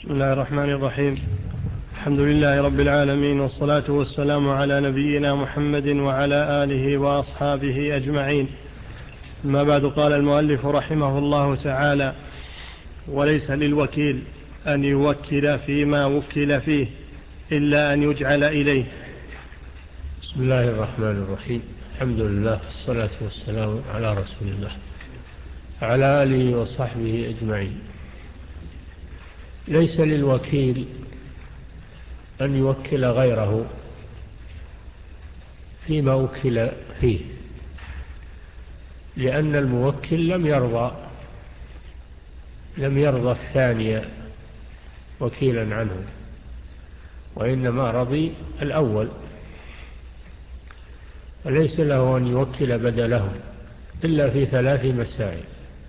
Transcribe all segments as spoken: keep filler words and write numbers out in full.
بسم الله الرحمن الرحيم. الحمد لله رب العالمين، والصلاة والسلام على نبينا محمد وعلى آله وأصحابه أجمعين. ما بعد، قال المؤلف رحمه الله تعالى: وليس للوكيل أن يوكل فيما وكل فيه إلا أن يجعل إليه. بسم الله الرحمن الرحيم. الحمد لله، والصلاة والسلام على رسول الله على آله وصحبه أجمعين. ليس للوكيل أن يوكل غيره فيما وكل فيه، لأن الموكل لم يرضى لم يرضى الثاني وكيلا عنه، وإنما رضي الأول، فليس له أن يوكل بدله إلا في ثلاث مسائل.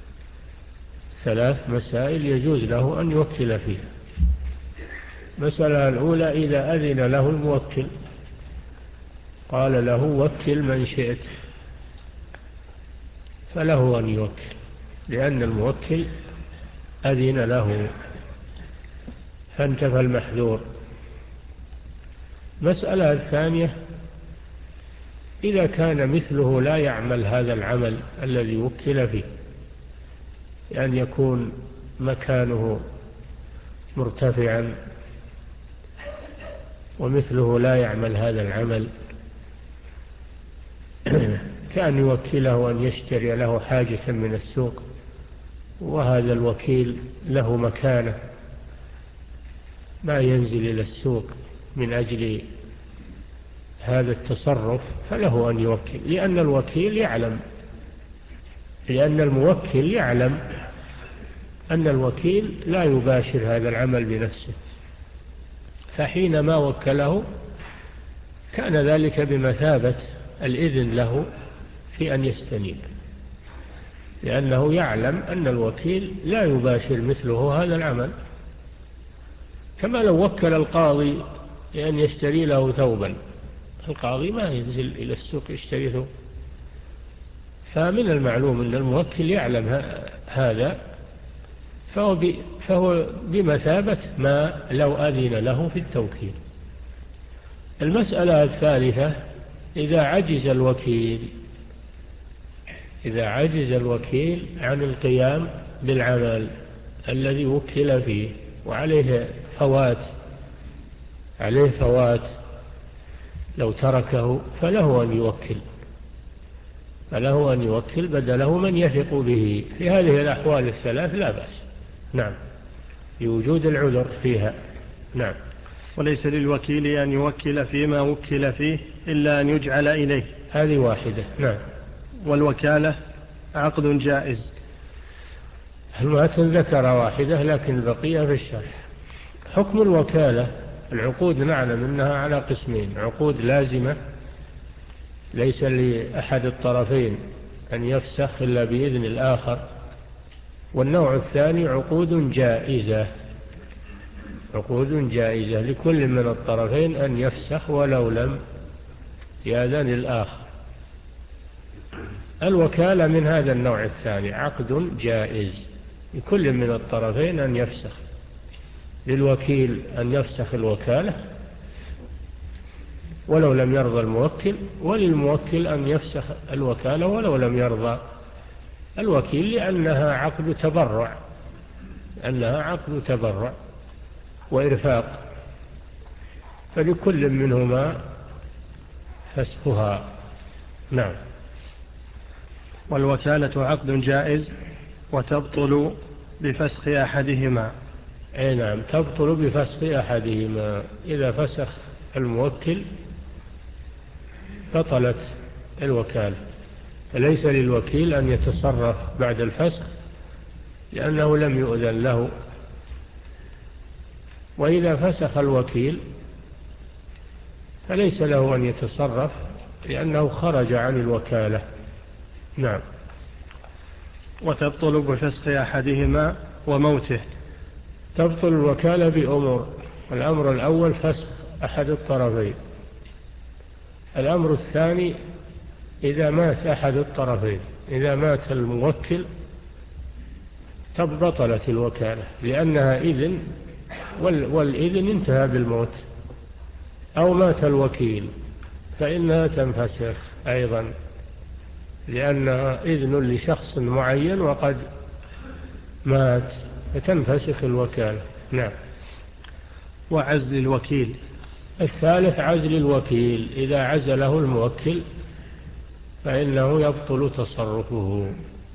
ثلاث مسائل يجوز له أن يوكل فيها. مسألة الأولى: إذا أذن له الموكل قال له وكل من شئت، فله أن يوكل، لأن الموكل أذن له فانتفى المحذور. مسألة الثانية: إذا كان مثله لا يعمل هذا العمل الذي وكل فيه، لأن يعني يكون مكانه مرتفعا ومثله لا يعمل هذا العمل، كان يوكله أن يشتري له حاجة من السوق، وهذا الوكيل له مكانه ما ينزل إلى السوق من أجل هذا التصرف، فله أن يوكل، لأن الوكيل يعلم لأن الموكل يعلم أن الوكيل لا يباشر هذا العمل بنفسه، فحينما وكله كان ذلك بمثابة الإذن له في أن يستنيب، لأنه يعلم أن الوكيل لا يباشر مثله هذا العمل. كما لو وكل القاضي لأن يشتري له ثوبا، القاضي ما ينزل إلى السوق يشتري ثوب، فمن المعلوم أن الموكل يعلم هذا، فهو, فهو بمثابة ما لو أذن له في التوكيل. المسألة الثالثة: إذا عجز الوكيل إذا عجز الوكيل عن القيام بالعمل الذي وكل فيه وعليه فوات عليه فوات لو تركه، فله أن يوكل فله أن يوكل بدله من يثق به. في هذه الأحوال الثلاث لا بأس، نعم، بوجود العذر فيها. نعم. وليس للوكيل أن يوكل فيما وكل فيه إلا أن يجعل إليه، هذه واحدة. نعم. والوكالة عقد جائز. المتن ذكر واحدة لكن البقية في الشرح. حكم الوكالة: العقود نعلم أنها على قسمين: عقود لازمة ليس لأحد الطرفين أن يفسخ إلا بإذن الآخر، والنوع الثاني عقود جائزة عقود جائزة لكل من الطرفين أن يفسخ ولو لم يأذن الآخر. الوكالة من هذا النوع الثاني، عقد جائز لكل من الطرفين أن يفسخ، للوكيل أن يفسخ الوكالة ولو لم يرضى الموكل، وللموكل أن يفسخ الوكالة ولو لم يرضى الوكيل، لأنها عقد تبرع أنها عقد تبرع وإرفاق، فلكل منهما فسخها. نعم. والوكالة عقد جائز وتبطل بفسخ أحدهما. أي نعم، تبطل بفسخ أحدهما. إذا فسخ الموكل بطلت الوكالة، فليس للوكيل أن يتصرف بعد الفسخ لأنه لم يؤذن له. وإذا فسخ الوكيل فليس له أن يتصرف لأنه خرج عن الوكالة. نعم. وتبطل بفسخ أحدهما وموته. تبطل الوكالة بأمور: الأمر الأول فسخ أحد الطرفين، الأمر الثاني إذا مات أحد الطرفين، إذا مات الموكل تبطلت الوكالة لأنها إذن والإذن انتهى بالموت أو مات الوكيل فإنها تنفسخ أيضا، لأنها إذن لشخص معين وقد مات فتنفسخ الوكالة. نعم. وعزل الوكيل. الثالث عزل الوكيل، إذا عزله الموكل فإنه يبطل تصرفه.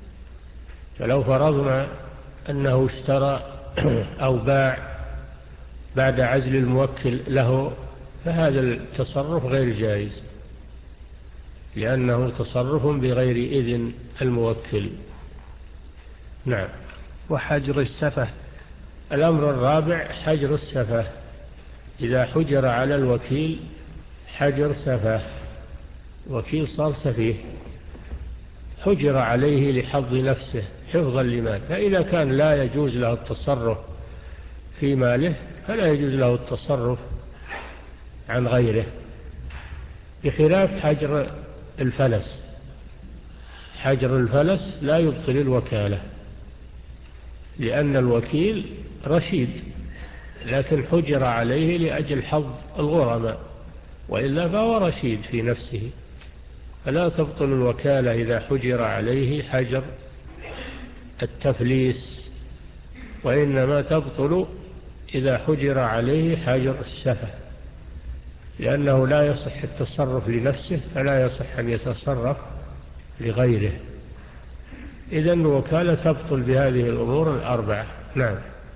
فلو فرضنا أنه اشترى أو باع بعد عزل الموكل له فهذا التصرف غير جائز، لأنه تصرف بغير إذن الموكل. نعم. وحجر السفه. الأمر الرابع حجر السفه، إذا حجر على الوكيل حجر سفه، وكيل صار سفيه حجر عليه لحظ نفسه حفظا لمال، فإذا كان لا يجوز له التصرف في ماله فلا يجوز له التصرف عن غيره، بخلاف حجر الفلس. حجر الفلس لا يبطل الوكالة، لأن الوكيل رشيد لكن حجر عليه لأجل حظ الغرماء، وإلا فهو رشيد في نفسه، فلا تبطل الوكالة إذا حجر عليه حجر التفليس، وإنما تبطل إذا حجر عليه حجر السفه، لأنه لا يصح التصرف لنفسه فلا يصح أن يتصرف لغيره. إذن الوكالة تبطل بهذه الأمور الأربعة. نعم.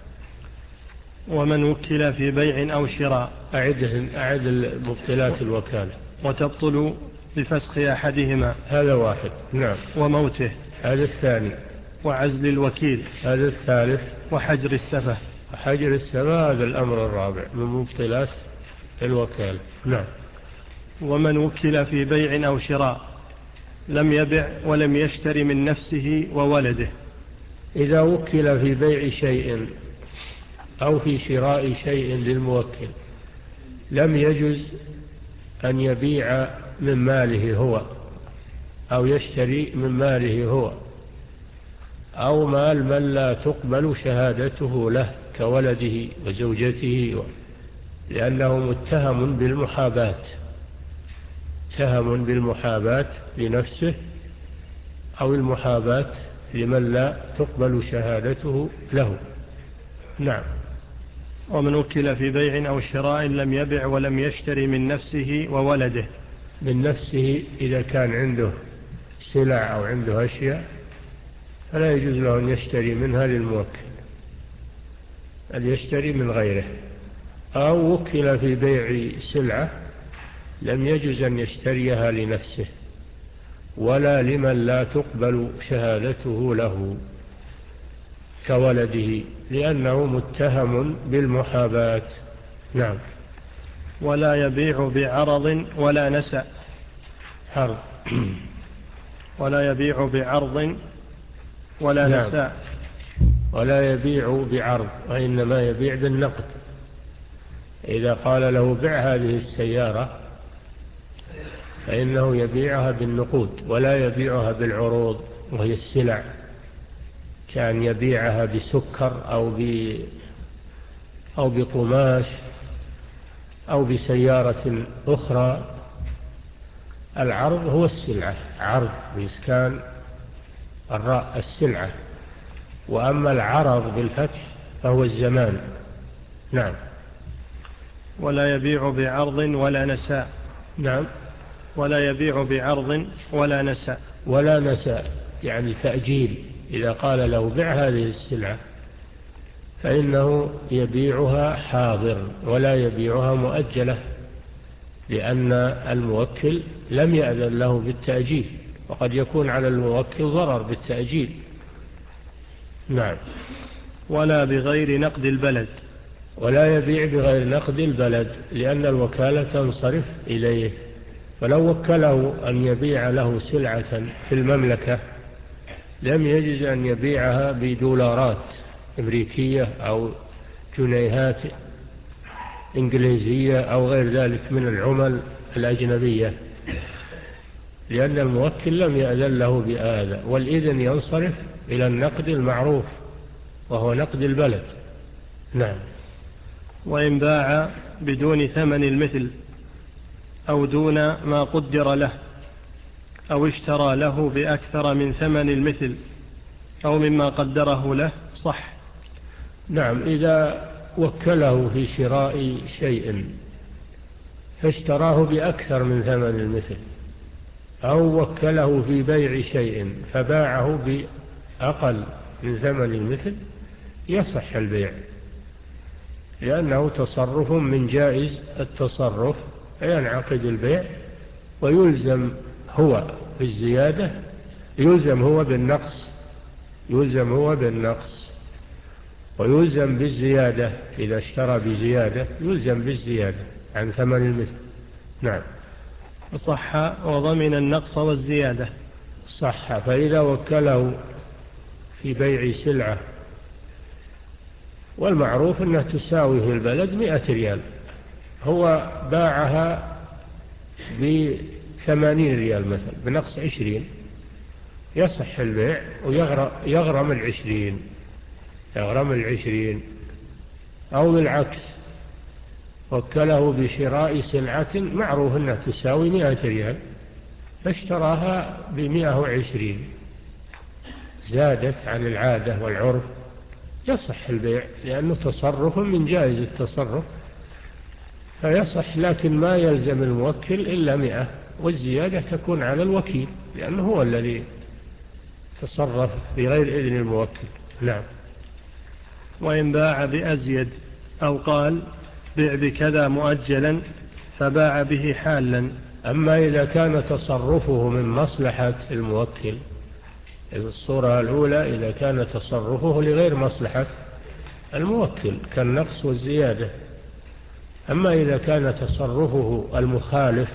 ومن وكل في بيع أو شراء. أعد أعد مبطلات الوكالة. وتبطل بفسخ أحدهما. هذا واحد. نعم. وموته. هذا الثاني. وعزل الوكيل. هذا الثالث. وحجر السفه. حجر السفه هذا الأمر الرابع من مبطلات الوكالة. نعم. ومن وكل في بيع أو شراء لم يبع ولم يشتري من نفسه وولده. إذا وكل في بيع شيء أو في شراء شيء للموكل لم يجوز أن يبيع من ماله هو أو يشتري من ماله هو أو مال من لا تقبل شهادته له كولده وزوجته، لأنه متهم بالمحاباة، متهم بالمحاباة لنفسه أو المحاباة لمن لا تقبل شهادته له. نعم. ومن وكل في بيع أو شراء لم يبع ولم يشتري من نفسه وولده. من نفسه إذا كان عنده سلع أو عنده أشياء فلا يجوز له أن يشتري منها للموكل، أن يشتري من غيره. أو وكل في بيع سلعة لم يجوز أن يشتريها لنفسه ولا لمن لا تقبل شهادته له كولده، لأنه متهم بالمحاباة. نعم. ولا يبيع بعرض ولا نسأ. حرب. ولا يبيع بعرض ولا نعم. نساء. ولا يبيع بعرض، وإنما يبيع بالنقد. إذا قال له بع هذه السيارة فإنه يبيعها بالنقود ولا يبيعها بالعروض وهي السلع، كان يبيعها بسكر أو ب أو بقماش أو بسيارة أخرى. العرض هو السلعة، عرض بإسكان الراء السلعة، وأما العرض بالفتح فهو الزمان. نعم. ولا يبيع بعرض ولا نساء. نعم. ولا يبيع بعرض ولا نساء. ولا نساء يعني تأجيل، إذا قال له بع هذه السلعة فإنه يبيعها حاضر ولا يبيعها مؤجلة، لأن الموكل لم يأذن له بالتأجيل، وقد يكون على الموكل ضرر بالتأجيل. نعم. ولا بغير نقد البلد. ولا يبيع بغير نقد البلد، لأن الوكالة تنصرف إليه، فلو وكله أن يبيع له سلعة في المملكة لم يجز أن يبيعها بدولارات أمريكية أو جنيهات إنجليزية أو غير ذلك من العمل الأجنبية، لأن الموكل لم يأذن له بهذا، والإذن ينصرف إلى النقد المعروف وهو نقد البلد. نعم. وإن باع بدون ثمن المثل أو دون ما قدر له أو اشترى له بأكثر من ثمن المثل أو مما قدره له صح. نعم، إذا وكله في شراء شيء فاشتراه بأكثر من ثمن المثل، أو وكله في بيع شيء فباعه بأقل من ثمن المثل، يصح البيع، لأنه تصرف من جائز التصرف، فينعقد البيع ويلزم هو بالزيادة، يلزم هو بالنقص يلزم هو بالنقص ويلزم بالزيادة. إذا اشترى بزيادة يلزم بالزيادة عن ثمن المثل. نعم. صح وضمن النقص والزيادة. صح. فإذا وكله في بيع سلعة، والمعروف أنه تساوي في البلد مئة ريال، هو باعها بثمانين ريال مثلا بنقص عشرين، يصح البيع ويغرم العشرين يغرم العشرين. أو بالعكس، وكله بشراء سلعة معروف أنها تساوي مئة ريال فاشتراها بمئة وعشرين، زادت عن العادة والعرف، يصح البيع لأنه تصرف من جائز التصرف فيصح، لكن ما يلزم الموكل إلا مئة، والزيادة تكون على الوكيل لأنه هو الذي تصرف بغير إذن الموكل. نعم. وإن باع بأزيد أو قال بيع بكذا مؤجلا فباع به حالا. أما إذا كان تصرفه من مصلحة الموكل، الصورة الأولى إذا كان تصرفه لغير مصلحة الموكل كالنقص والزيادة. أما إذا كان تصرفه المخالف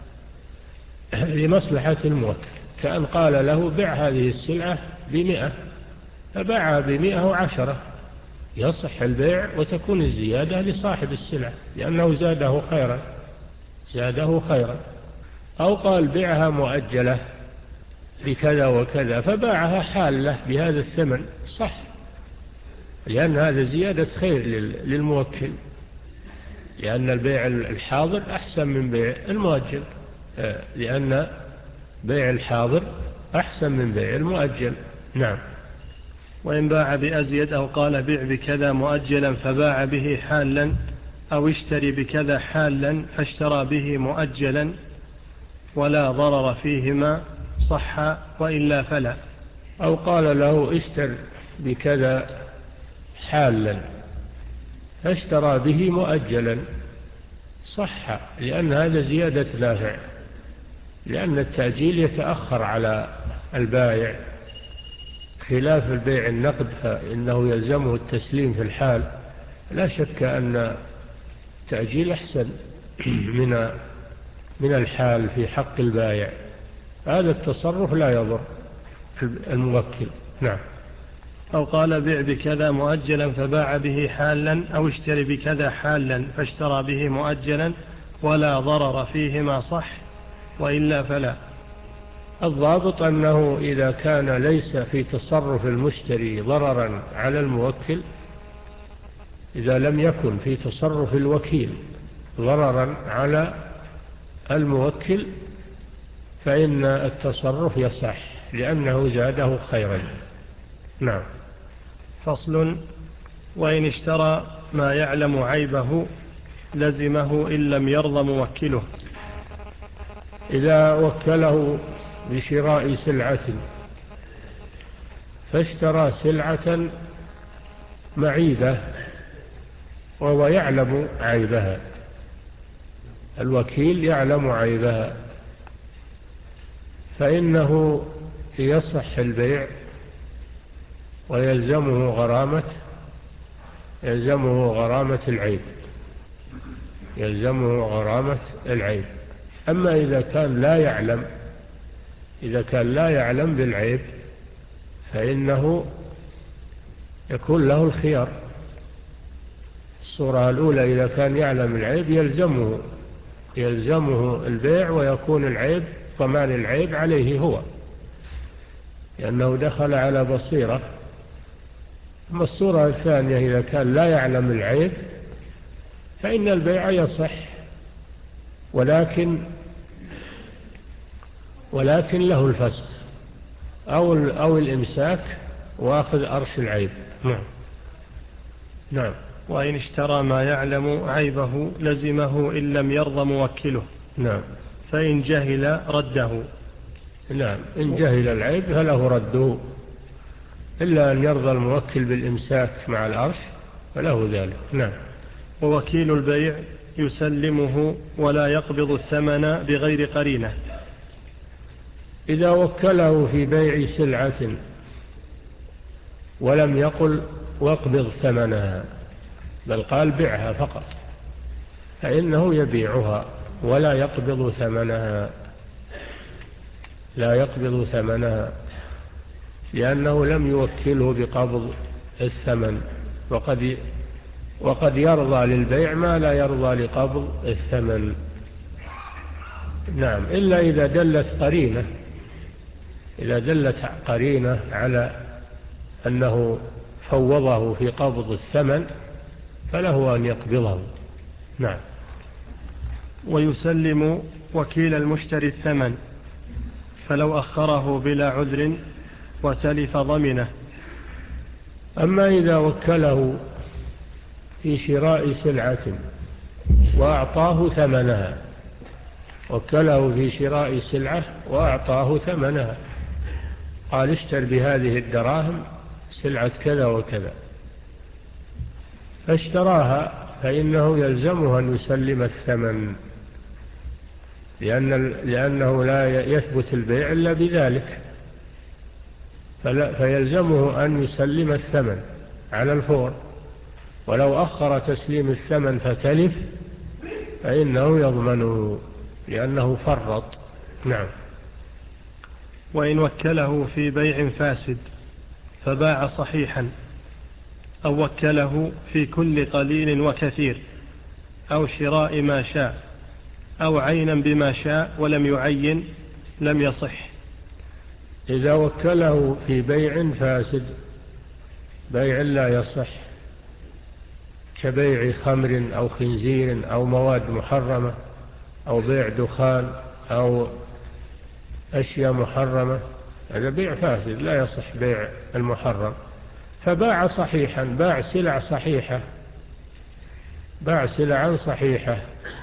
لمصلحة الموكل، كأن قال له بيع هذه السلعة بمئة فباعها بمئة وعشرة، يصح البيع وتكون الزيادة لصاحب السلعة لأنه زاده خيرا زاده خيرا. أو قال بيعها مؤجلة بكذا وكذا فباعها حالة بهذا الثمن، صح، لأن هذا زيادة خير للموكل، لأن البيع الحاضر أحسن من بيع المؤجل، لأن بيع الحاضر أحسن من بيع المؤجل. نعم. وإن باع بأزيد أو قال بيع بكذا مؤجلا فباع به حالا أو اشتري بكذا حالا فاشترى به مؤجلا ولا ضرر فيهما صح وإلا فلا. أو قال له اشتر بكذا حالا فاشترى به مؤجلا، صح، لأن هذا زيادة نافع، لأن التأجيل يتأخر على البائع، خلاف البيع النقد فإنه يلزمه التسليم في الحال. لا شك أن التأجيل أحسن من من الحال في حق البائع، هذا التصرف لا يضر الموكل. نعم. أو قال بيع بكذا مؤجلا فباع به حالا أو اشتري بكذا حالا فاشترى به مؤجلا ولا ضرر فيهما صح وإلا فلا. الضابط أنه إذا كان ليس في تصرف المشتري ضررا على الموكل، إذا لم يكن في تصرف الوكيل ضررا على الموكل فإن التصرف يصح لأنه زاده خيرا. نعم. فصل. وإن اشترى ما يعلم عيبه لزمه إن لم يرضى موكله. إذا وكله بشراء سلعة فاشترى سلعة معيبة وهو يعلم عيبها، الوكيل يعلم عيبها، فإنه يصح البيع ويلزمه غرامة يلزمه غرامة العيب يلزمه غرامة العيب. أما إذا كان لا يعلم إذا كان لا يعلم بالعيب فإنه يكون له الخيار. الصورة الأولى إذا كان يعلم العيب يلزمه يلزمه البيع ويكون العيب ضمان العيب عليه هو لأنه دخل على بصيرة. أما الصورة الثانية إذا كان لا يعلم العيب فإن البيع يصح، ولكن ولكن له الفسخ أو أو الإمساك وأخذ أرش العيب. نعم. نعم. وإن اشترى ما يعلم عيبه لزمه إن لم يرضى موكله. نعم. فإن جهل رده. نعم. إن جهل العيب فله رده، إلا أن يرضى الموكل بالإمساك مع الأرش فله ذلك. نعم. ووكيل البيع يسلمه ولا يقبض الثمن بغير قرينة. إذا وكله في بيع سلعة ولم يقل واقبض ثمنها، بل قال بيعها فقط، فإنه يبيعها ولا يقبض ثمنها، لا يقبض ثمنها، لأنه لم يوكله بقبض الثمن، وقد وقد يرضى للبيع ما لا يرضى لقبض الثمن. نعم. إلا إذا دلت قرينة، إذا دلت قرينة على أنه فوضه في قبض الثمن فله أن يقبضه. نعم. ويسلم وكيل المشتري الثمن، فلو أخره بلا عذر وتلف ضمنه. أما إذا وكله في شراء سلعة وأعطاه ثمنها، وكله في شراء سلعة وأعطاه ثمنها، قال اشتر بهذه الدراهم سلعة كذا وكذا، فاشتراها، فإنه يلزمه أن يسلم الثمن، لأن لأنه لا يثبت البيع إلا بذلك، فيلزمه أن يسلم الثمن على الفور، ولو أخر تسليم الثمن فتلف فإنه يضمنه لأنه فرط. نعم. وإن وكله في بيع فاسد فباع صحيحا، أو وكله في كل قليل وكثير، أو شراء ما شاء، أو عينا بما شاء ولم يعين، لم يصح. إذا وكله في بيع فاسد، بيع لا يصح، كبيع خمر أو خنزير أو مواد محرمة، أو بيع دخان أو أشياء محرمة، هذا بيع فاسد لا يصح بيع المحرم. فباع صحيحا، باع سلع صحيحة، باع سلعا صحيحة،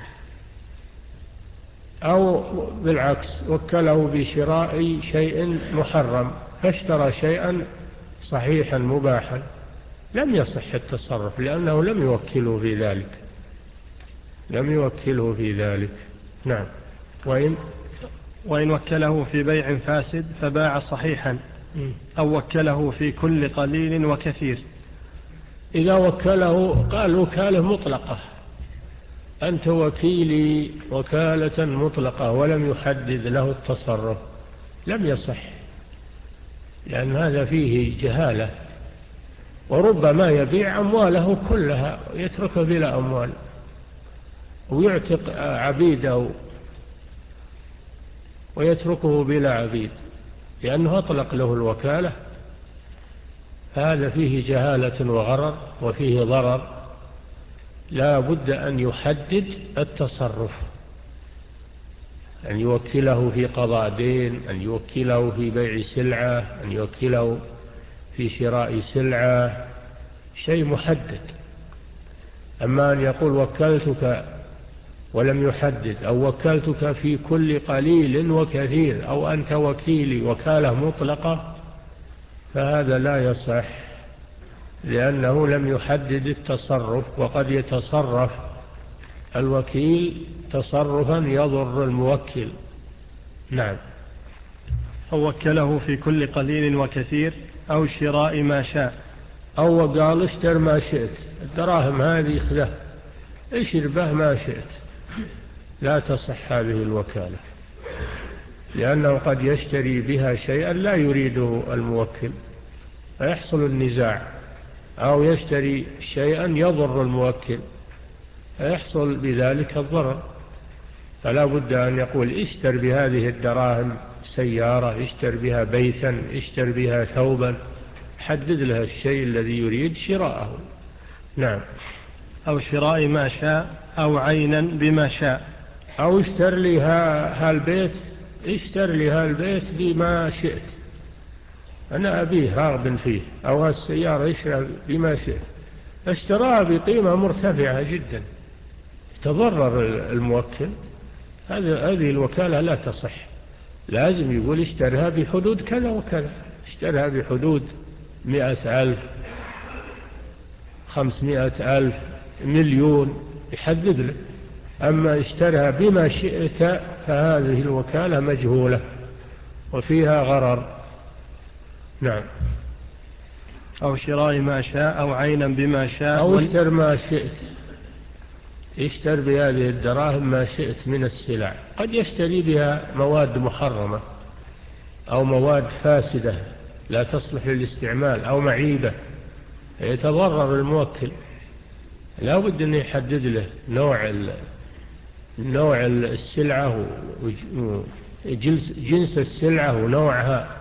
أو بالعكس وكله بشراء شيء محرم فاشترى شيئا صحيحا مباحا، لم يصح التصرف لأنه لم يوكله في ذلك، لم يوكله في ذلك. نعم. وإن وإن وكله في بيع فاسد فباع صحيحا، أو وكله في كل قليل وكثير. إذا وكله قال وكالة مطلقة، أنت وكيلي وكالة مطلقة، ولم يحدد له التصرف، لم يصح، لأن هذا فيه جهالة، وربما يبيع أمواله كلها ويتركه بلا أموال، ويعتق عبيده ويتركه بلا عبيد لأنه أطلق له الوكالة. هذا فيه جهالة وغرر وفيه ضرر، لا بد أن يحدد التصرف، أن يوكله في قضاء دين، أن يوكله في بيع سلعة، أن يوكله في شراء سلعة، شيء محدد. أما أن يقول وكلتك ولم يحدد، أو وكلتك في كل قليل وكثير، أو أنت وكيلي وكالة مطلقة، فهذا لا يصح، لأنه لم يحدد التصرف، وقد يتصرف الوكيل تصرفا يضر الموكل. نعم. أو وكله في كل قليل وكثير، أو شراء ما شاء، أو قال اشتر ما شئت، الدراهم هذه خذه اشتر به ما شئت، لا تصح هذه الوكالة، لأنه قد يشتري بها شيئا لا يريده الموكل فيحصل النزاع، أو يشتري شيئا يضر الموكل فيحصل بذلك الضرر. فلا بد أن يقول اشتر بهذه الدراهم سيارة، اشتر بها بيتا، اشتر بها ثوبا، حدد لها الشيء الذي يريد شراءه. نعم. أو شراء ما شاء أو عينا بما شاء. أو اشتر لي هالبيت اشتر لي هالبيت بما شئت، أنا أبيه راغب فيه، أو هالسيارة اشتري بما شئت، اشتراها بقيمة مرتفعة جدا، تضرر الموكل، هذه الوكالة لا تصح. لازم يقول اشترها بحدود كذا وكذا، اشترها بحدود مئة ألف، خمسمائة ألف، مليون، يحدد له. أما اشترها بما شئت فهذه الوكالة مجهولة وفيها غرر. نعم. أو شراء ما شاء أو عينا بما شاء. أو اشتر ما شئت، اشتر بهذه الدراهم ما شئت من السلع. قد يشتري بها مواد محرمة أو مواد فاسدة لا تصلح للاستعمال أو معيبة، يتضرر الموكل. لا بد أن يحدد له نوع نوع السلعة وجنس السلعة ونوعها،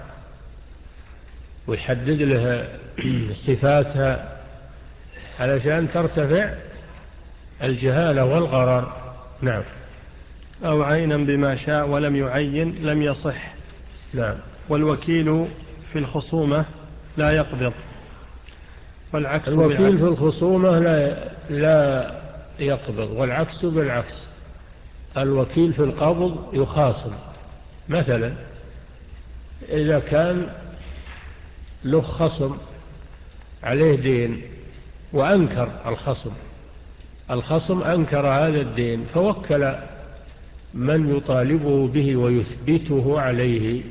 ويحدد له صفاتها علشان ترتفع الجهالة والغرر. نعم. أو عينا بما شاء ولم يعين لم يصح. نعم. والوكيل في الخصومة لا يقبض، والعكس الوكيل بالعكس. في الخصومة لا, لا يقبض، والعكس بالعكس. الوكيل في القبض يخاصم. مثلا إذا كان له خصم عليه دين وأنكر الخصم الخصم أنكر هذا الدين، فوكل من يطالبه به ويثبته عليه،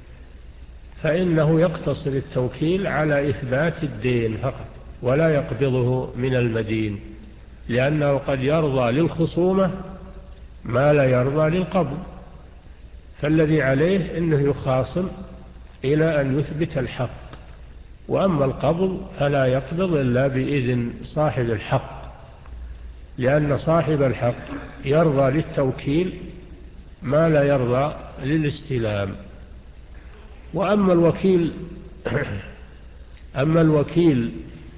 فإنه يقتصر التوكيل على إثبات الدين فقط ولا يقبضه من المدين، لأنه قد يرضى للخصومة ما لا يرضى للقبض. فالذي عليه أنه يخاصم إلى أن يثبت الحق، وأما القبض فلا يقبض إلا بإذن صاحب الحق، لأن صاحب الحق يرضى للتوكيل ما لا يرضى للاستلام. وأما الوكيل أما الوكيل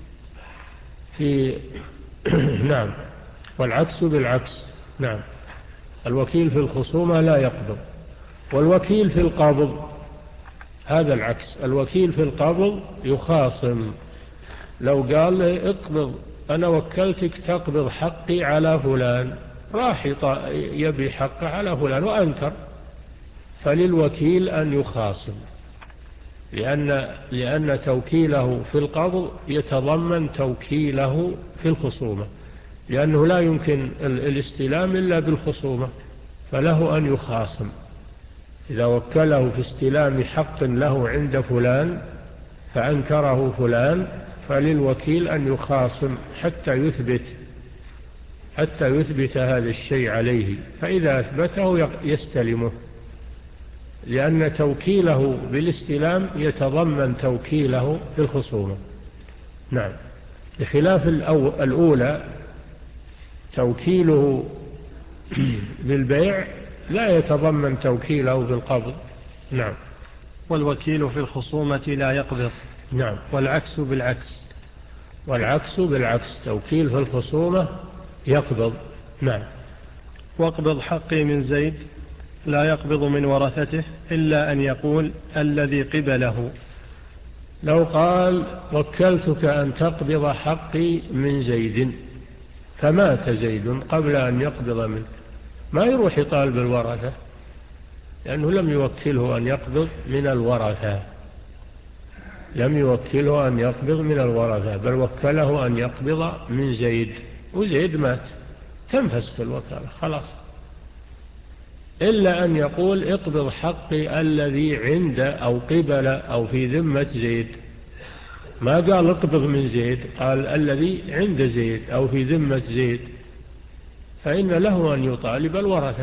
في نعم، والعكس بالعكس. نعم. الوكيل في الخصومة لا يقبض، والوكيل في القبض هذا العكس. الوكيل في القبض يخاصم. لو قال لي اقبض، أنا وكلتك تقبض حقي على فلان، راح يبي حقه على فلان وأنكر، فللوكيل أن يخاصم، لأن, لأن توكيله في القبض يتضمن توكيله في الخصومة، لأنه لا يمكن الاستلام إلا بالخصومة، فله أن يخاصم. إذا وكله في استلام حق له عند فلان فأنكره فلان، فللوكيل أن يخاصم حتى يثبت حتى يثبت هذا الشيء عليه، فإذا أثبته يستلمه، لأن توكيله بالاستلام يتضمن توكيله في الخصومة. نعم. بخلاف الأولى توكيله بالبيع لا يتضمن توكيله بالقبض. نعم. والوكيل في الخصومة لا يقبض. نعم. والعكس بالعكس. والعكس بالعكس، توكيل في الخصومة يقبض. نعم. واقبض حقي من زيد لا يقبض من ورثته إلا أن يقول الذي قبله. لو قال وكلتك أن تقبض حقي من زيد، فمات زيد قبل أن يقبض منه، ما يروح يطالب الورثة، لأنه لم يوكله أن يقبض من الورثة لم يوكله أن يقبض من الورثة بل وكله أن يقبض من زيد، وزيد مات، تنفسخ الوكالة خلاص. إلا أن يقول اقبض حقي الذي عند أو قبل أو في ذمة زيد، ما قال اقبض من زيد، قال الذي عند زيد أو في ذمة زيد، فإن له أن يطالب الورثة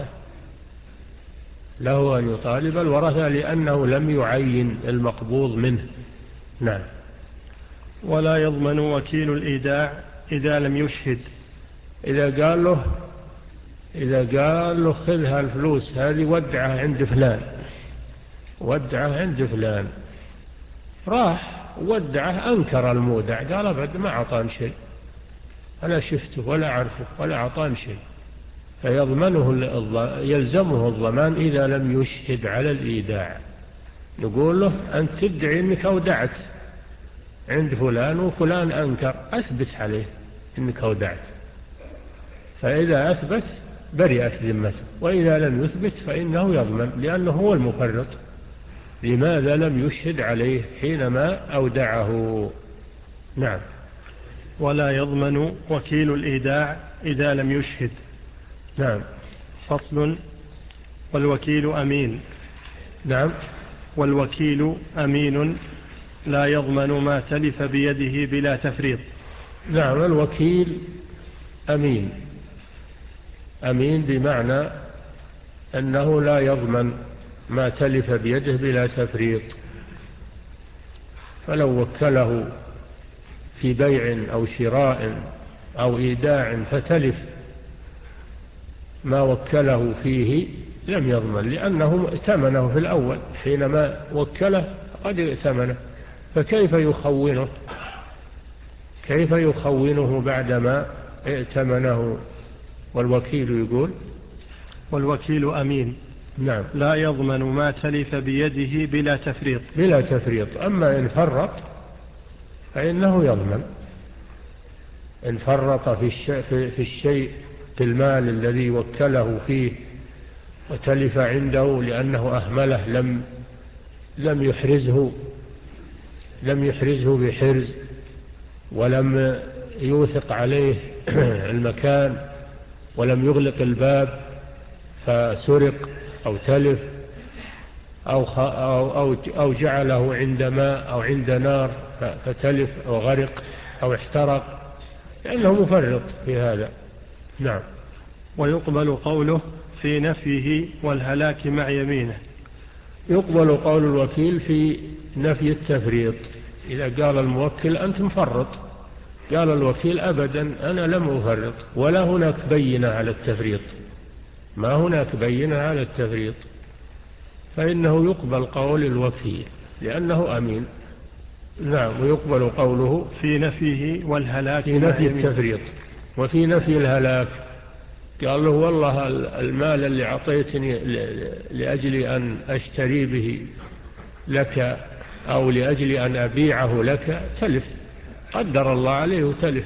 له أن يطالب الورثة لأنه لم يعين المقبوض منه. نعم. ولا يضمن وكيل الإيداع إذا لم يشهد. إذا قال له إذا قال له خذها الفلوس هذه ودعها عند فلان ودعها عند فلان راح ودعه، أنكر المودع، قال أبد ما أعطاني شيء، ولا شفته ولا عرفه ولا أعطاني شيء، فيضمنه يلزمه الضمان إذا لم يشهد على الإيداع. نقول له أنت تدعي أنك أودعت عند فلان وفلان أنكر، أثبت عليه أنك أودعت، فإذا أثبت برئت ذمته، وإذا لم يثبت فإنه يضمن لأنه هو المفرط. لماذا لم يشهد عليه حينما أودعه؟ نعم. ولا يضمن وكيل الإيداع إذا لم يشهد. نعم. فصل. والوكيل أمين. نعم. والوكيل أمين لا يضمن ما تلف بيده بلا تفريط. نعم. الوكيل أمين، أمين بمعنى أنه لا يضمن ما تلف بيده بلا تفريط. فلو وكله في بيع أو شراء أو إيداع فتلف ما وكله فيه لم يضمن، لأنه ائتمنه في الأول حينما وكله قد ائتمنه، فكيف يخونه كيف يخونه بعدما ائتمنه؟ والوكيل يقول والوكيل أمين. نعم. لا يضمن ما تلف بيده بلا تفريط. بلا تفريط. أما إن فرط فإنه يضمن. إن فرط في الشيء, في الشيء في المال الذي وكله فيه وتلف عنده لأنه أهمله، لم لم يحرزه لم يحرزه بحرز، ولم يوثق عليه المكان، ولم يغلق الباب فسرق أو تلف أو, أو, أو, أو جعله عند ماء أو عند نار فتلف أو غرق أو احترق، لأنه مفرط في هذا. نعم. ويقبل قوله في نفيه والهلاك مع يمينه. يقبل قول الوكيل في نفي التفريط. إذا قال الموكل أنت مفرط، قال الوكيل أبدا أنا لم أفرط، ولا هناك بينة على التفريط، ما هناك بينة على التفريط، فإنه يقبل قول الوكيل لأنه أمين. نعم. ويقبل قوله في نفيه والهلاك في نفي التفريط وفي نفي الهلاك. قال له والله المال اللي أعطيتني لأجل أن أشتري به لك أو لأجل أن أبيعه لك تلف، قدر الله عليه وتلف.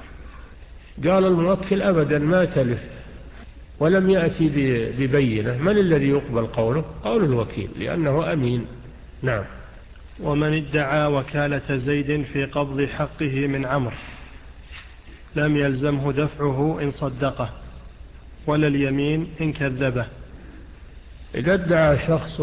قال الموكل أبدا ما تلف، ولم يأتي ببينة. من الذي يقبل قوله؟ قول الوكيل لأنه أمين. نعم. ومن ادعى وكالة زيد في قبض حقه من عمرو لم يلزمه دفعه إن صدقه، ولا اليمين إن كذبه. إذا ادعى شخص